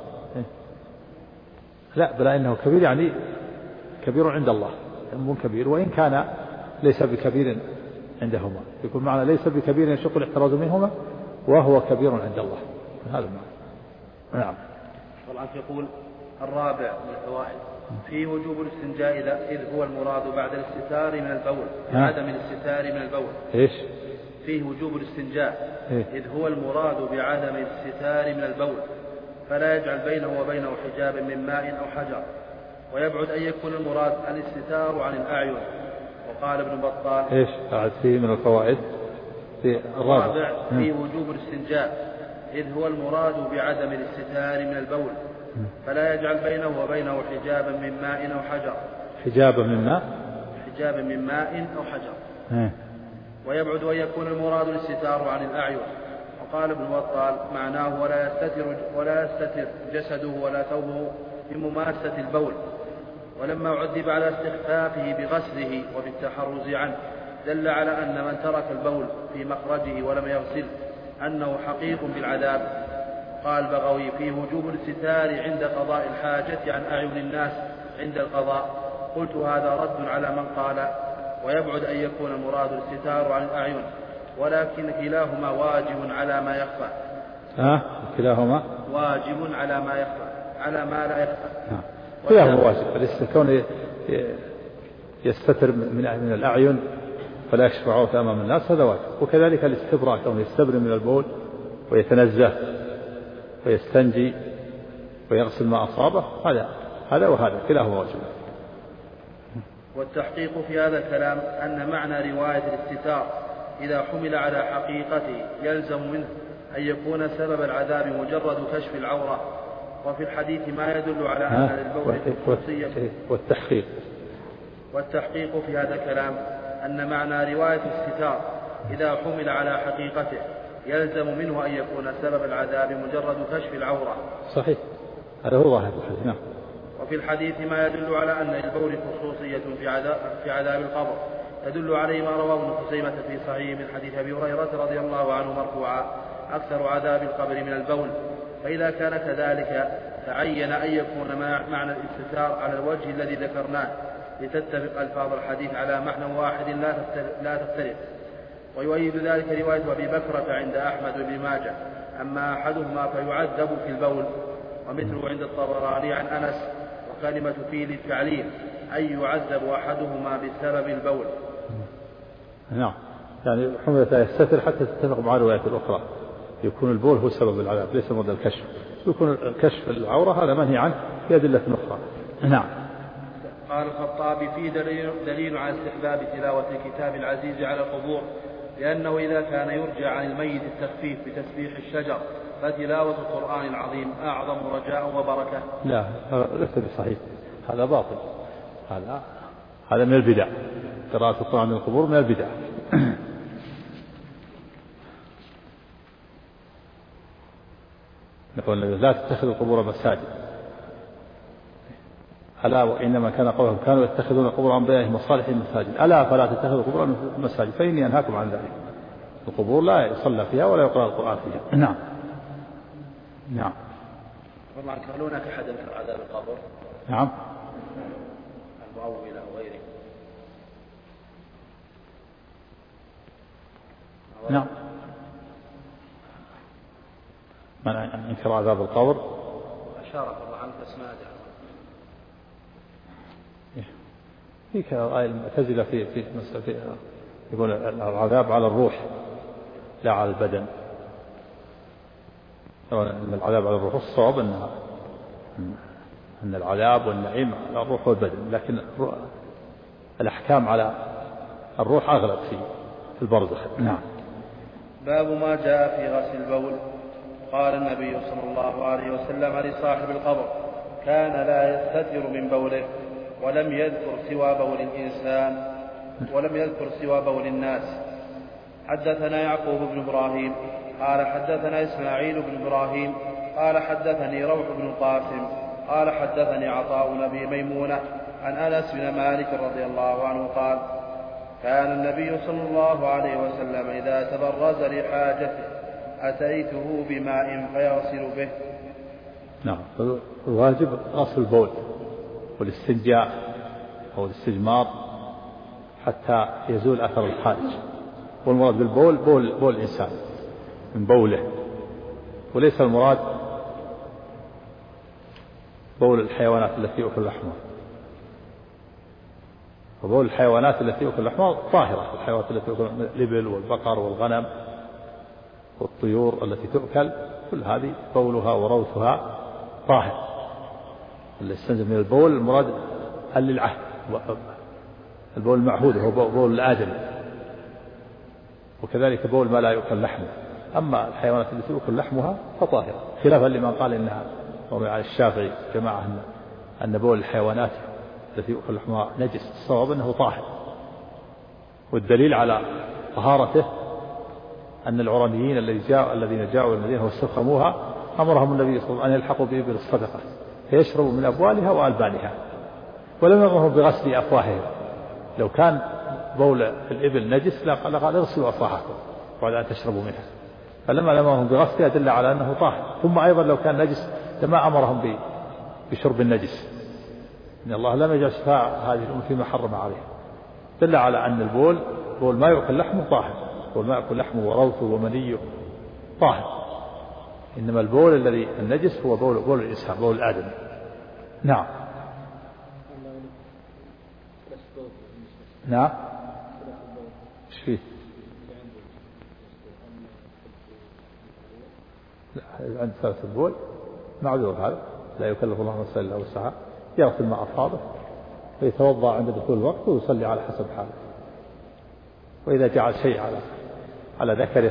لا، بلى إنه كبير يعني كبير عند الله، مو كبير وإن كان ليس بكبير عندهما، يكون معنى ليس بكبير يشق الاحتراز منهما وهو كبير عند الله، هذا المعنى. نعم. والآن يقول الرابع من الفوائد في وجوب الاستنجاء إذ هو المراد بعد الاستتار من البول، عدم الاستتار من البول. إيش؟ فيه وجوب الاستنجاء إذ هو المراد بعدم الاستتار من البول، فلا يجعل بينه وبينه حجابا من ماء أو حجر، ويبعد أن يكون المراد الاستتار عن الأعين. وقال ابن بطال إيش بعد فيه من الفوائد؟ في الرابع في وجوب الاستنجاء إذ هو المراد بعدم الاستتار من البول، فلا يجعل بينه وبينه حجابا من ماء أو حجر. حجابا من ماء أو حجر. ويبعد أن يكون المراد الاستتار عن الأعين. وقال ابن بطال معناه ولا يستتر جسده ولا ثوبه بمماسة البول. ولما عذب على استخفافه بغسله وبالتحرز عنه دل على أن من ترك البول في مخرجه ولم يغسل أنه حقيق بالعذاب. قال بغوي فيه وجوب الاستتار عند قضاء الحاجة عن أعين الناس عند القضاء. قلت هذا رد على من قال ويبعد أن يكون المراد الاستتار عن الأعين، ولكن كلاهما واجب على ما يخفى. كلاهما واجب على ما لا يخفى. كلاهما واجب. كونه يستتر من الأعين فلا يكشف عورته أمام الناس هذا واجب، وكذلك الاستبراء كونه يستبرئ من البول ويتنزه ويستنجي ويغسل ما أصابه، هذا وهذا كلاهما واجب. والتحقيق في هذا الكلام أن معنى رواية الاستتار إذا حمل على حقيقته يلزم منه أن يكون سبب العذاب مجرد كشف العورة. وفي الحديث ما يدل على أن للبول خصوصية. والتحقيق في هذا الكلام أن معنى رواية الاستتار إذا حمل على حقيقته يلزم منه أن يكون سبب العذاب مجرد كشف العورة. صحيح، هذا هو ظاهر الحديث. نعم. وفي الحديث ما يدل على أن للبول خصوصية في عذاب القبر، يدل عليه ما رواه ابن خزيمة في صحيح من حديث أبي هريرة رضي الله عنه مرفوعا: أكثر عذاب القبر من البول. فإذا كان كذلك تعين أن يكون معنى الاستتار على الوجه الذي ذكرناه لتتفق ألفاظ الحديث على معنى واحد لا تختلف. ويؤيد ذلك رواية أبي بكرة عند أحمد بن ماجه: أما أحدهما فيعذب في البول، ومثله عند الطبراني عن أنس. وكلمة فيه للتعليل أي يعذب أحدهما بسبب البول. نعم، يعني حملة يستتر حتى تتفق مع الروايات الأخرى يكون البول هو سبب العذاب ليس مرض الكشف. يكون كشف العورة هذا منهي عنه في أدلة أخرى. نعم. قال الخطابي فيه دليل على استحباب تلاوة الكتاب العزيز على القبور، لأنه إذا كان يرجى عن الميت التخفيف بتسبيح الشجر فتلاوة القرآن العظيم أعظم رجاء وبركة. لا ليس بصحيح، هذا باطل، هذا من البدع. قراءة القرآن من القبور من البدع. نقول لا تتخذوا القبور مساجد. ألا وإنما كان قولهم كانوا يتخذون قبور أنبيائهم وصالحين مساجد، ألا فلا تتخذوا قبور مساجد فإني أنهاكم عن ذلك. القبور لا يصلى فيها ولا يقرأ القرآن فيها. نعم. نعم. هل هناك أحد ينكر عذاب القبر؟ نعم. المعولة وغيره. نعم. من ينكر عذاب القبر؟ أشار الله عنه أسماء في كآية المعتزلة في يقول العذاب على الروح لا على البدن. العذاب على الروح الصواب أن العذاب والنعيم على الروح والبدن، لكن الأحكام على الروح أغلب في البرزخ. نعم. باب ما جاء في غسل البول. قال النبي صلى الله عليه وسلم لصاحب القبر كان لا يستتر من بوله ولم يذكر سوى بول الناس. حدثنا يعقوب بن إبراهيم قال حدثنا إسماعيل بن إبراهيم قال حدثني روح بن القاسم قال حدثني عطاء بن أبي ميمونة عن أنس بن مالك رضي الله عنه قال كان النبي صلى الله عليه وسلم إذا تبرز لحاجته أتيته بماء فيغسل به. نعم. الواجب غسل البول والاستنجاء أو الاستجمار حتى يزول أثر الخارج، والمراد بالبول بول الإنسان من بوله، وليس المراد بول الحيوانات التي يؤكل لحمها. وبول الحيوانات التي يؤكل لحمها طاهرة، الحيوانات التي يؤكل الإبل والبقر والغنم والطيور التي تؤكل كل هذه بولها وروثها طاهر. اللي يستنزف من البول المراد للعهد، البول المعهود هو بول الآدمي، وكذلك بول ما لا يؤكل لحمه. أما الحيوانات التي يؤكل لحمها فطاهرة، خلافا لمن قال إنها ومع الشافعي جماعة أن بول الحيوانات التي يؤكل لحمها نجس. الصواب أنه طاهر، والدليل على طهارته أن العرنيين الذين جاءوا المدينة واستفهموها أمرهم النبي صلى الله عليه وسلم أن يلحقوا بإبل الصدقة فيشربوا من أبوالها وألبانها، ولم يأمرهم بغسل أفواههم. لو كان بول الإبل نجس لقال اغسلوا أفواهكم بعد أن تشربوا منها، فلما أمرهم بغسلها دل على أنه طاهر. ثم أيضا لو كان نجس لما أمرهم بشرب النجس، إن الله لم يجعل شفاء هذه الأمة فيما حرم عليها، دل على أن البول بول ما يؤكل لحمه طاهر، بول ما يأكل لحمه وروثه ومنيه طاهر. إنما البول الذي النجس هو بول الإنسان، بول الآدم. نعم. نعم. ايش فيه؟ لا عند ثلاث البول معذور، هذا لا يكلف الله نفسا الا وسعها، يغسل ما اصابه ويتوضا عند دخول الوقت ويصلي على حسب حاله. واذا جعل شيء على ذكره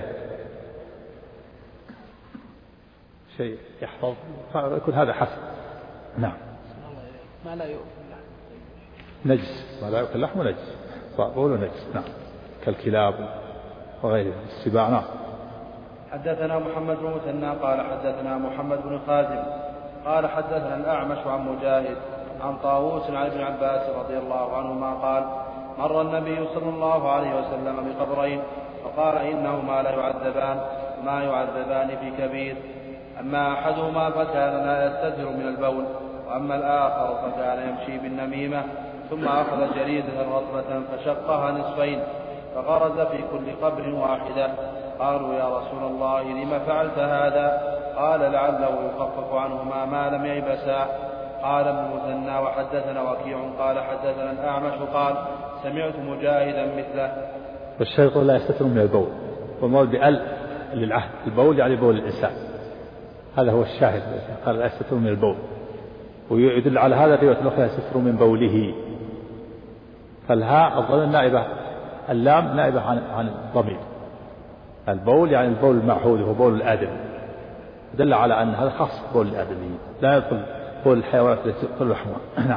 شيء يحفظ فيكون هذا حسن. نعم. ما لا يؤكل نجس، ما لا يؤكل لحمه نجس، بول نجس. نعم. كالكلاب وغيرها السباع. نعم. حدثنا محمد بن مثنى قال حدثنا محمد بن خازم قال حدثنا الأعمش عن مجاهد عن طاووس عن ابن عباس رضي الله عنهما قال مر النبي صلى الله عليه وسلم بقبرين فقال إنهما لا يعذبان ما يعذبان في كبير، أما أحدهما فكان لا يستتر من البول، وأما الآخر فكان يمشي بالنميمة، ثم أخذ جريدة رطبة فشقها نصفين فغرز في كل قبر واحدة. قالوا يا رسول الله لم فعلت هذا؟ قال لعله يخفف عنهما ما لم ييبسا. قال ابن مثنى وحدثنا وكيع قال حدثنا الأعمش قال سمعت مجاهدا مثله. والشيخ لا يستتر من البول، والمراد بأل للعهد. البول يعني بول الإنسان، هذا هو الشاهد. قال لا يستتر من البول، ويدل على هذا الرواية الأخرى يستتر من بوله. فالهاء الضمير نائبة، اللام نائبة عن الضمير. البول يعني البول المعهود وهو بول الآدم، دل على أن هذا خاص بول الآدميين، لا يدخل بول الحيوانات التي تأكل لحمها. نعم.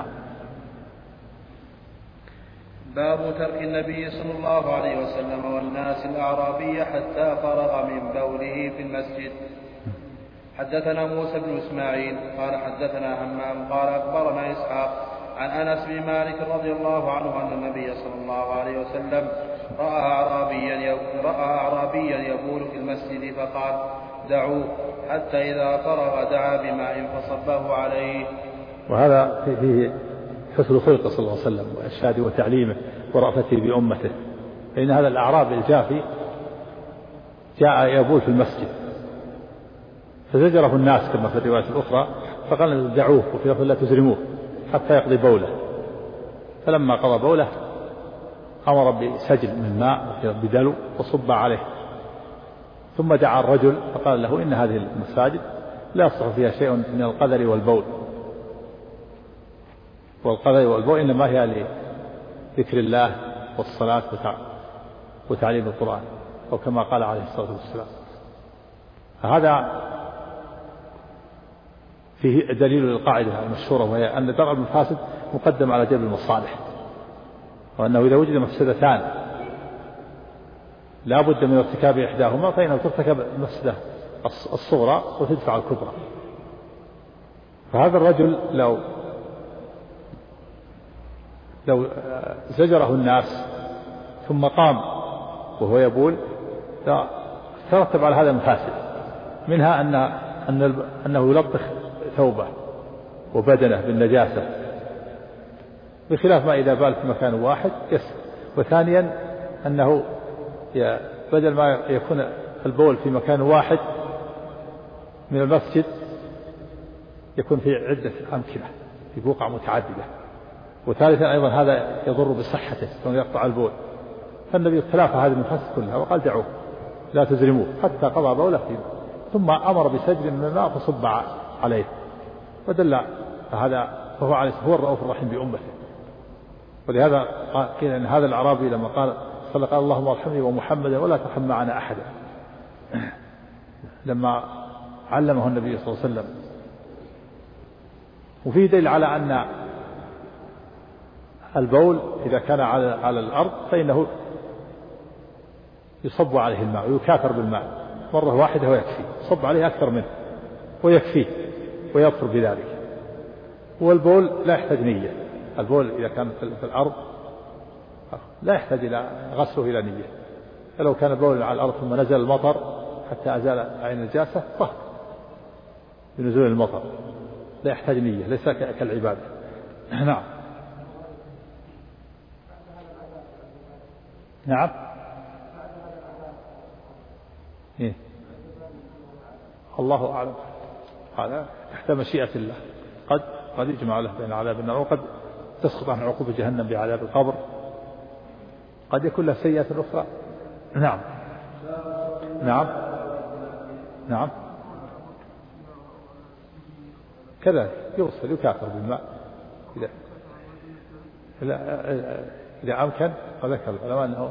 باب ترك النبي صلى الله عليه وسلم والناس الأعرابي حتى فرغ من بوله في المسجد. حدثنا موسى بن إسماعيل قال حدثنا همام قال أخبرنا إسحاق عن أنس بن مالك رضي الله عنه أن النبي صلى الله عليه وسلم رأى أعرابيا يبول في المسجد فقال دعوه، حتى إذا فرغ دعا بماء فصبه عليه. وهذا فيه حسن خلقه صلى الله عليه وسلم وإرشاده وتعليمه ورأفته بأمته، فإن هذا الأعرابي الجافي جاء يبول في المسجد فزجره الناس كما في الرواية الأخرى، فقال دعوه، وفي لفظ لا تزرموه حتى يقضي بوله. فلما قضى بوله أمر بسجل من ماء بدلو وصب عليه، ثم دعا الرجل فقال له إن هذه المساجد لا يصلح فيها شيء من القذر والبول، والقذر والبول إنما هي لذكر الله والصلاة وتعليم القرآن، أو كما قال عليه الصلاة والسلام. هذا فيه دليل للقاعدة المشهورة، وهي أن درء المفاسد مقدم على جلب المصالح، وأنه إذا وجد مفسدتان لا بد من ارتكاب إحداهما فإنه ترتكب المفسدة الصغرى وتدفع الكبرى. فهذا الرجل لو زجره الناس ثم قام وهو يبول ترتب على هذا المفاسد، منها أنه يلطخ ثوبه وبدنه بالنجاسة، بخلاف ما إذا بال في مكان واحد يسر. وثانيا أنه بدل ما يكون البول في مكان واحد من المسجد يكون في عدة أمكنة في بقع متعددة. وثالثا أيضا هذا يضر بصحته وأنه يقطع البول، فالنبي تلافى هذه المفاسد كلها وقال دعوه لا تزرموه حتى قضى بوله فيه، ثم أمر بسجل من الماء فصب عليه، ودل هذا فهو هو الرؤوف الرحيم بأمته. ولهذا قيل أن هذا الأعرابي لما قال اللهم ارحمني ومحمدا ولا ترحم معنا أحدا، لما علمه النبي صلى الله عليه وسلم. وفيه دليل على أن البول إذا كان على الأرض فإنه يصب عليه الماء ويكاثر بالماء مرة واحدة ويكفي، صب عليه أكثر منه ويكفيه ويطهر بذلك. والبول لا يحتاج نية، البول إذا كان في الأرض لا يحتاج إلى غسله إلى نية، فلو كان البول على الأرض ثم نزل المطر حتى أزال عين النجاسة طهر بنزول المطر، لا يحتاج نية، ليس كالعبادة. نعم. نعم. إيه؟ الله أعلم، هذا تحت مشيئة الله، قد يجمع له بين عذاب النار، وقد تسقط عن عقوبة جهنم بعذاب القبر، قد يكون له سيئات أخرى. نعم. نعم. نعم. كذلك يغسل يكاثر بالماء إذا أمكن. وذكر العلماء أنه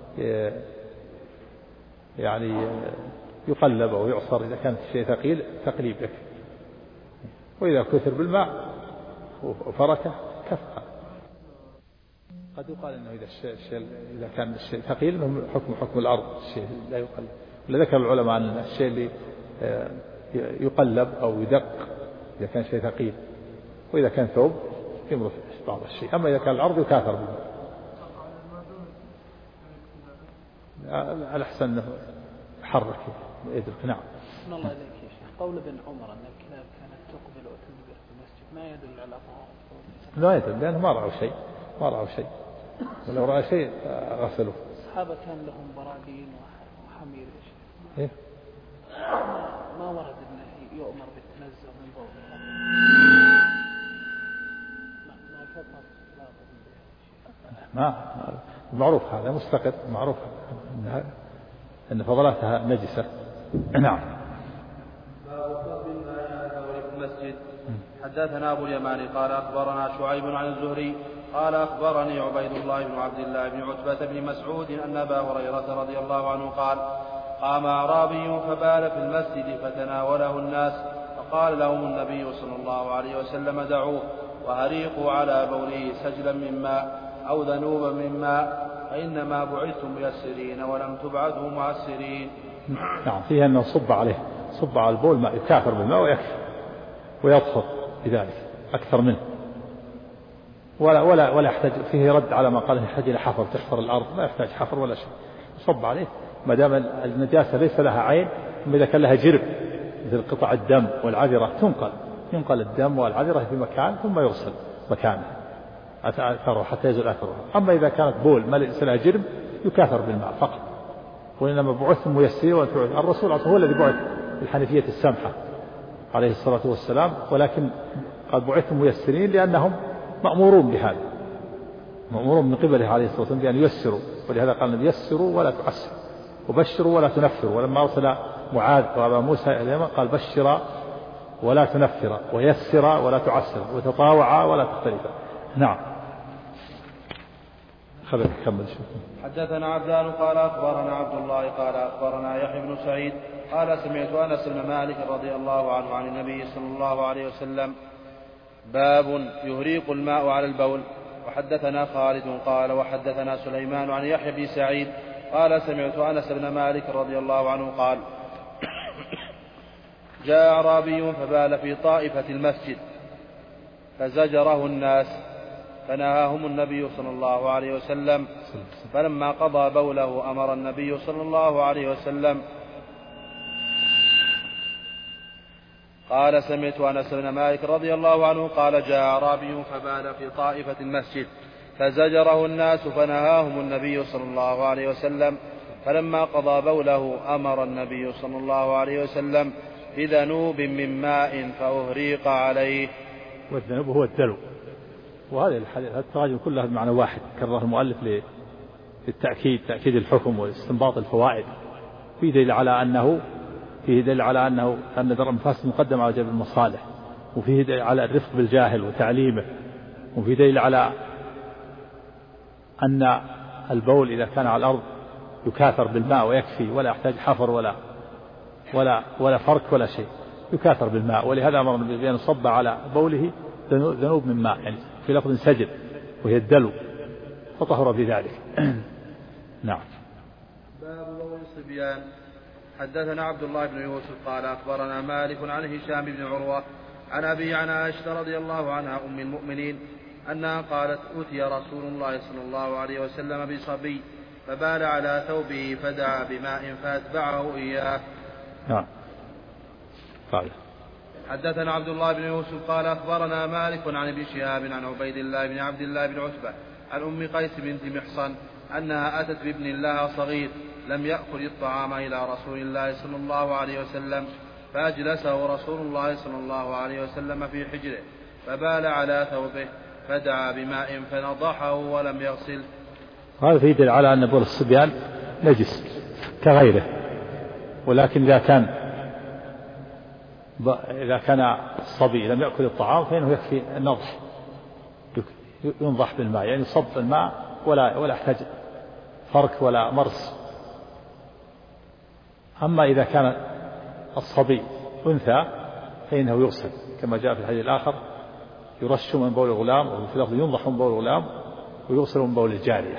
يعني يقلب أو يعصر إذا كان الشيء ثقيل تقليب لك، وإذا كثر بالماء وفركه كفى. قد يقال أنه إذا كان الشيء ثقيل أنه حكم الأرض، الشيء لا يقلب. ولذكر العلماء أن الشيء اللي يقلب أو يدق إذا كان شيء ثقيل، وإذا كان ثوب يمرض بعض الشيء. أما إذا كان الأرض يكاثر بالماء على أحسن أنه يحرك يدرك. نعم. الله عليك يا شيخ، قول ابن عمر أن الكلاب كانت تقبل وتدبر في المسجد ما يدل على طهارة؟ لا يدل، لأنه ما رأوا شيء، ولو رأى شيء غسلوه. الصحابة كان لهم براغين وحمير يا شيخ. إيه؟ ما ورد أنه يؤمر بالتنزه من بول. ما معروف، هذا مستقر، معروف أن فضلاتها نجسة، نعم. باب صب الماء على البول في المسجد. حدثنا أبو اليماني قال أخبرنا شعيب عن الزهري قال أخبرني عبيد الله بن عبد الله بن عتبة بن مسعود أن أبا هريرة رضي الله عنه قال قام أعرابي فبال في المسجد فتناوله الناس فقال لهم النبي صلى الله عليه وسلم دعوه وهريقوا على بوله سجلا من ماء أو ذنوبا من ماء فإنما بعثتم ميسرين ولم تبعثوا معسرين. نعم. فيها أنه صب على البول ماء يكافر بالماء ويكفي ويطهر بذلك أكثر منه ولا يحتاج فيه رد على ما قال يحتاج إلى حفر تحفر الأرض، ما يحتاج حفر ولا شيء، صب عليه ما دام النجاسة ليس لها عين. أما إذا كان لها جرب مثل قطع الدم والعذرة ينقل الدم والعذرة في مكان ثم يغسل مكانه أثره حتى يزول أثره. أما إذا كانت بول ما ليس لها جرب يكافر بالماء فقط. وإنما بعثتم ميسرين الرسول هو الذي بعث بالحنفية السمحة عليه الصلاة والسلام، ولكن قد بعثتم ميسرين لأنهم مأمورون بهذا، مأمورون من قبله عليه الصلاة والسلام بأن ييسروا، ولهذا قال النبي يسروا ولا تعسروا وبشروا ولا تنفروا. ولما أرسل معاذ وأبا موسى إليهما قال بشرا ولا تنفرا ويسرا ولا تعسرا وتطاوعا ولا تختلفا. نعم. خلينا نكمل. حدثنا عبدان قال أخبرنا عبد الله قال أخبرنا يحيى بن سعيد قال سمعت أنس بن مالك رضي الله عنه عن النبي صلى الله عليه وسلم باب يهريق الماء على البول. وحدثنا خالد قال وحدثنا سليمان عن يحيى بن سعيد قال سمعت أنس بن مالك رضي الله عنه قال جاء أعرابي فبال في طائفة المسجد فزجره الناس فنهاهم النبي صلى الله عليه وسلم. فلما قضى بوله أمر النبي صلى الله عليه وسلم قال سمعت أنس بن مالك رضي الله عنه قال جاء أعرابي فبال في طائفة المسجد فزجره الناس فنهاهم النبي صلى الله عليه وسلم. فلما قضى بوله أمر النبي صلى الله عليه وسلم بذنوب من ماء فأهريق عليه. والذنوب هو الدلو. وهذه التراجم كلها بمعنى واحد كرره المؤلف للتأكيد الحكم واستنباط الفوائد. فيه دليل على أنه أن درء المفاسد مقدم على جلب المصالح، وفيه دليل على الرفق بالجاهل وتعليمه، وفيه دليل على أن البول إذا كان على الأرض يكاثر بالماء ويكفي ولا يحتاج حفر ولا فرك ولا شيء، يكاثر بالماء. ولهذا أمر النبي بأن يصب على بوله ذنوب من ماء، يعني في لفظ سجل وهي الدلو، فطهر بذلك. نعم. باب بول الصبيان. حدثنا عبد الله بن يوسف قال أخبرنا مالك عن هشام بن عروة عن أبي عن عائشة رضي الله عنها أم المؤمنين أنها قالت أتي رسول الله صلى الله عليه وسلم بصبي فبال على ثوبه فدعا بماء فأتبعه إياه. نعم. قال حدثنا عبد الله بن يوسف قال أخبرنا مالك عن ابن شهاب عن عبيد الله بن عبد الله بن عتبة عن أم قيس بنت محصن أنها أتت بابن لها صغير لم يأكل الطعام إلى رسول الله صلى الله عليه وسلم فأجلسه رسول الله صلى الله عليه وسلم في حجره فبال على ثوبه فدعا بماء فنضحه ولم يغسله. هذا في دليل على أن بول الصبيان نجس كغيره، ولكن إذا كان الصبي لم يأكل الطعام فإنه يكفي النضح، ينضح بالماء، يعني يصب الماء ولا يحتاج فرك ولا مرس. أما إذا كان الصبي أنثى فإنه يغسل كما جاء في الحديث الآخر يرش من بول الغلام، وفي لفظ ينضح من بول الغلام ويغسل من بول الجارية.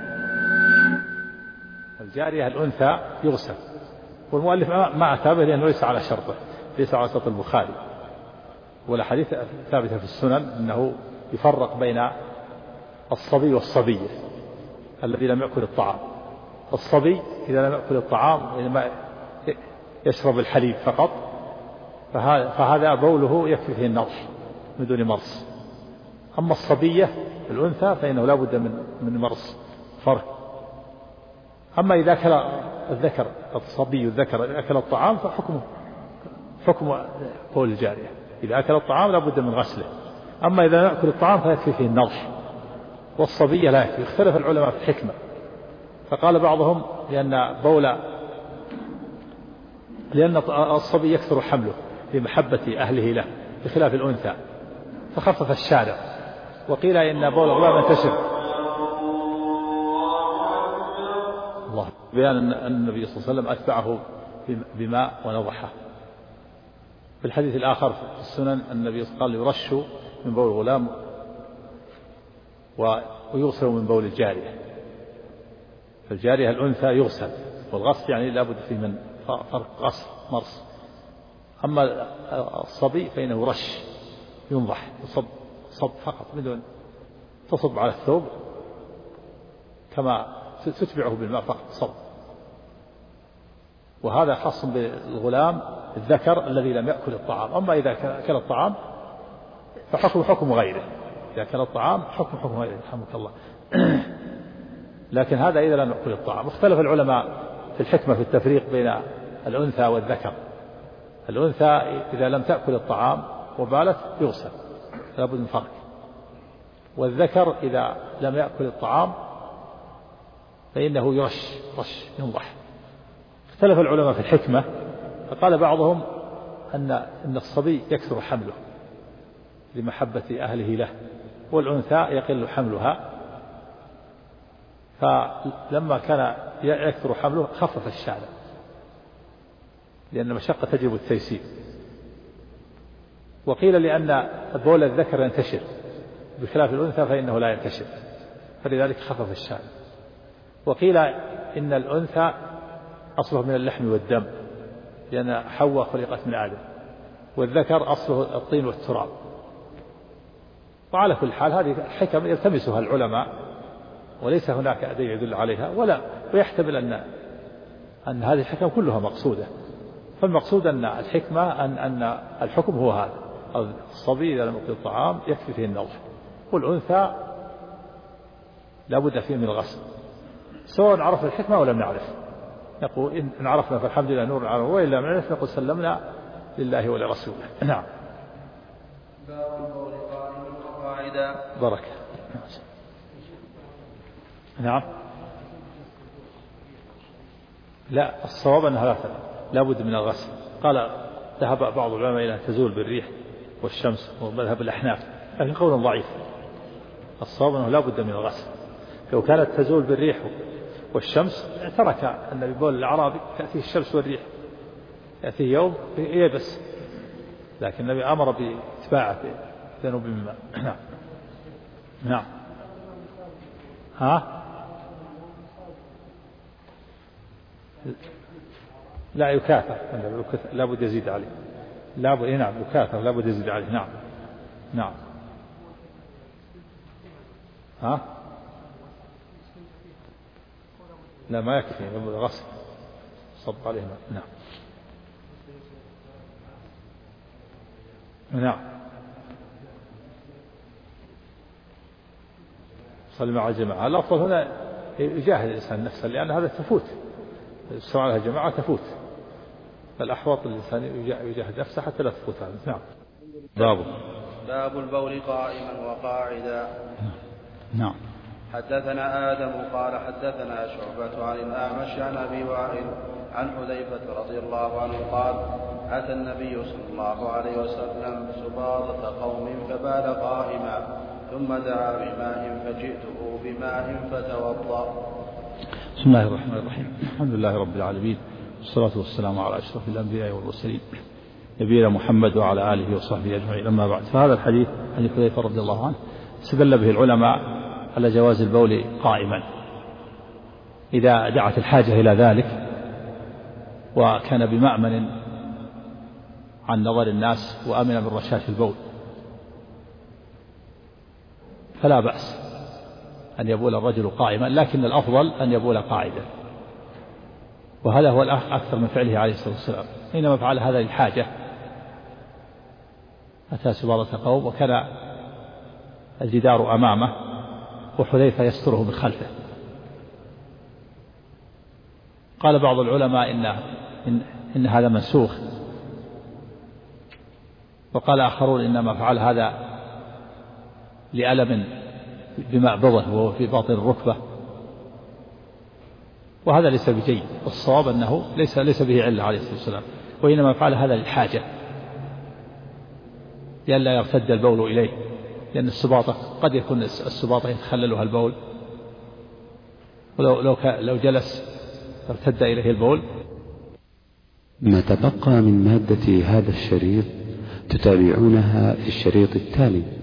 الجارية الأنثى يغسل، والمؤلف ما أتى به لأنه ليس على شرطه، ليس على شرط البخاري، والأحاديث ثابتة في السنن أنه يفرق بين الصبي والصبية الذي لم يأكل الطعام. الصبي إذا لم يأكل الطعام إنما يشرب الحليب فقط فهذا بوله يكفي فيه النضح من دون مرس. أما الصبية الأنثى فإنه لا بد من مرس فرق. أما إذا أكل الذكر الصبي الذكر إذا أكل الطعام حكم بول الجارية، إذا أكل الطعام لا بد من غسله. أما إذا لا يأكل الطعام فيكفي فيه النضح، والصبية لا يكفي. اختلف العلماء في الحكمة، فقال بعضهم لأن بول لأن الصبي يكثر حمله لمحبة أهله له بخلاف الأنثى، فخفف الشارع. وقيل إن بول الغلام ينتشر. الله بيان أن النبي صلى الله عليه وسلم أتبعه بماء ونضحه. في الحديث الآخر في السنن النبي قال يرش من بول الغلام ويغسل من بول الجارية. فالجارية الأنثى يغسل، والغسل يعني لابد فيه من فرق غسل مرس. أما الصبي فإنه رش، ينضح، صب فقط بدون تصب على الثوب كما تتبعه بالماء فقط صب. وهذا خاص بالغلام الذكر الذي لم يأكل الطعام. أما إذا أكل الطعام فحكم غيره، إذا أكل الطعام حكم غيره رحمك الله. لكن هذا إذا لم يأكل الطعام. اختلف العلماء في الحكمة في التفريق بين الأنثى والذكر. الأنثى إذا لم تأكل الطعام وبالت يغسل، لابد من فرق. والذكر إذا لم يأكل الطعام فإنه يرش ينضح. اختلف العلماء في الحكمة، فقال بعضهم أن الصبي يكثر حمله لمحبة أهله له، والأنثى يقل حملها، فلما كان يكثر حمله خفف الشارع، لأن المشقة تجلب التيسير. وقيل لأن بول الذكر ينتشر بخلاف الأنثى فإنه لا ينتشر، فلذلك خفف الشارع. وقيل إن الأنثى أصله من اللحم والدم، لأن حواء خلقت من آدم، والذكر أصله الطين والتراب. وعلى كل حال هذه الحكم يلتمسها العلماء، وليس هناك دليل يدل عليها، ويحتمل أن هذه الحكم كلها مقصودة. فالمقصود أن الحكمة أن الحكم هو هذا: الصبي إذا لم يأكل الطعام يكفي فيه النضح، والأنثى لا بد فيه من الغسل، سواء عرف الحكمة ولم نعرف. نقول إن عرفنا فالحمد لله نور على، وإن لم نعرف نقول سلمنا لله ولرسوله. نعم. بركة. نعم. لا، الصواب أنها لا بد من الغسل. قال ذهب بعض العلماء إلى أن تزول بالريح والشمس، ومذهب الأحناف، لكن قول ضعيف. الصواب أنه لا بد من الغسل. لو كانت تزول بالريح والشمس ترك النبي بول الأعرابي تأتيه الشمس والريح، يأتيه يوم يبس، لكن النبي أمر باتباعه ذنوب من ماء. نعم. نعم. ها؟ لا يكاثر، لا بد يزيد عليه، لا بد. نعم يكاثر، لا بد يزيد عليه. نعم. نعم. ها؟ لا ما يكفي، لابد غسل صب عليه ماء. نعم. نعم. صلي مع الجماعة. الأفضل هنا يجاهد الإنسان نفسه، لأن هذا تفوت، سواء على جماعة تفوت، فالأحوط الإنسان يجاهد نفسه حتى لا تفوت هذا. نعم. باب البول قائما وقاعدا. نعم. حدثنا آدم قال حدثنا شعبة عن الأعمش عن أبي وائل عن حذيفة رضي الله عنه قال: أتى النبي صلى الله عليه وسلم سباطة قوم فبال قائما، ثم دعا بماء فجئته بماء فتوضأ. بسم الله الرحمن الرحيم. الحمد لله رب العالمين، والصلاة والسلام على أشرف الأنبياء والمرسلين نبينا محمد وعلى آله وصحبه أجمعين. أما بعد، فهذا الحديث عن حذيفة رضي الله عنه استدل به العلماء على جواز البول قائما إذا دعت الحاجة إلى ذلك، وكان بمأمن عن نظر الناس وأمن من رشاش البول، فلا بأس أن يبول الرجل قائما، لكن الأفضل أن يبول قاعدا، وهذا هو الأكثر من فعله عليه الصلاة والسلام. حينما فعل هذا للحاجة، أتى سباطة قوم وكان الجدار أمامه وحذيفة يستره من خلفه. قال بعض العلماء إن هذا منسوخ، وقال آخرون إنما فعل هذا لألم بمأبضه وهو في باطن الركبة، وهذا ليس بجيد، والصواب أنه ليس به علة عليه الصلاة والسلام، وإنما فعل هذا للحاجة لئلا يرتد البول إليه، لأن السباطة قد يكون السباطة يتخللها البول، ولو جلس ارتد إليه البول. ما تبقى من مادة هذا الشريط تتابعونها في الشريط التالي.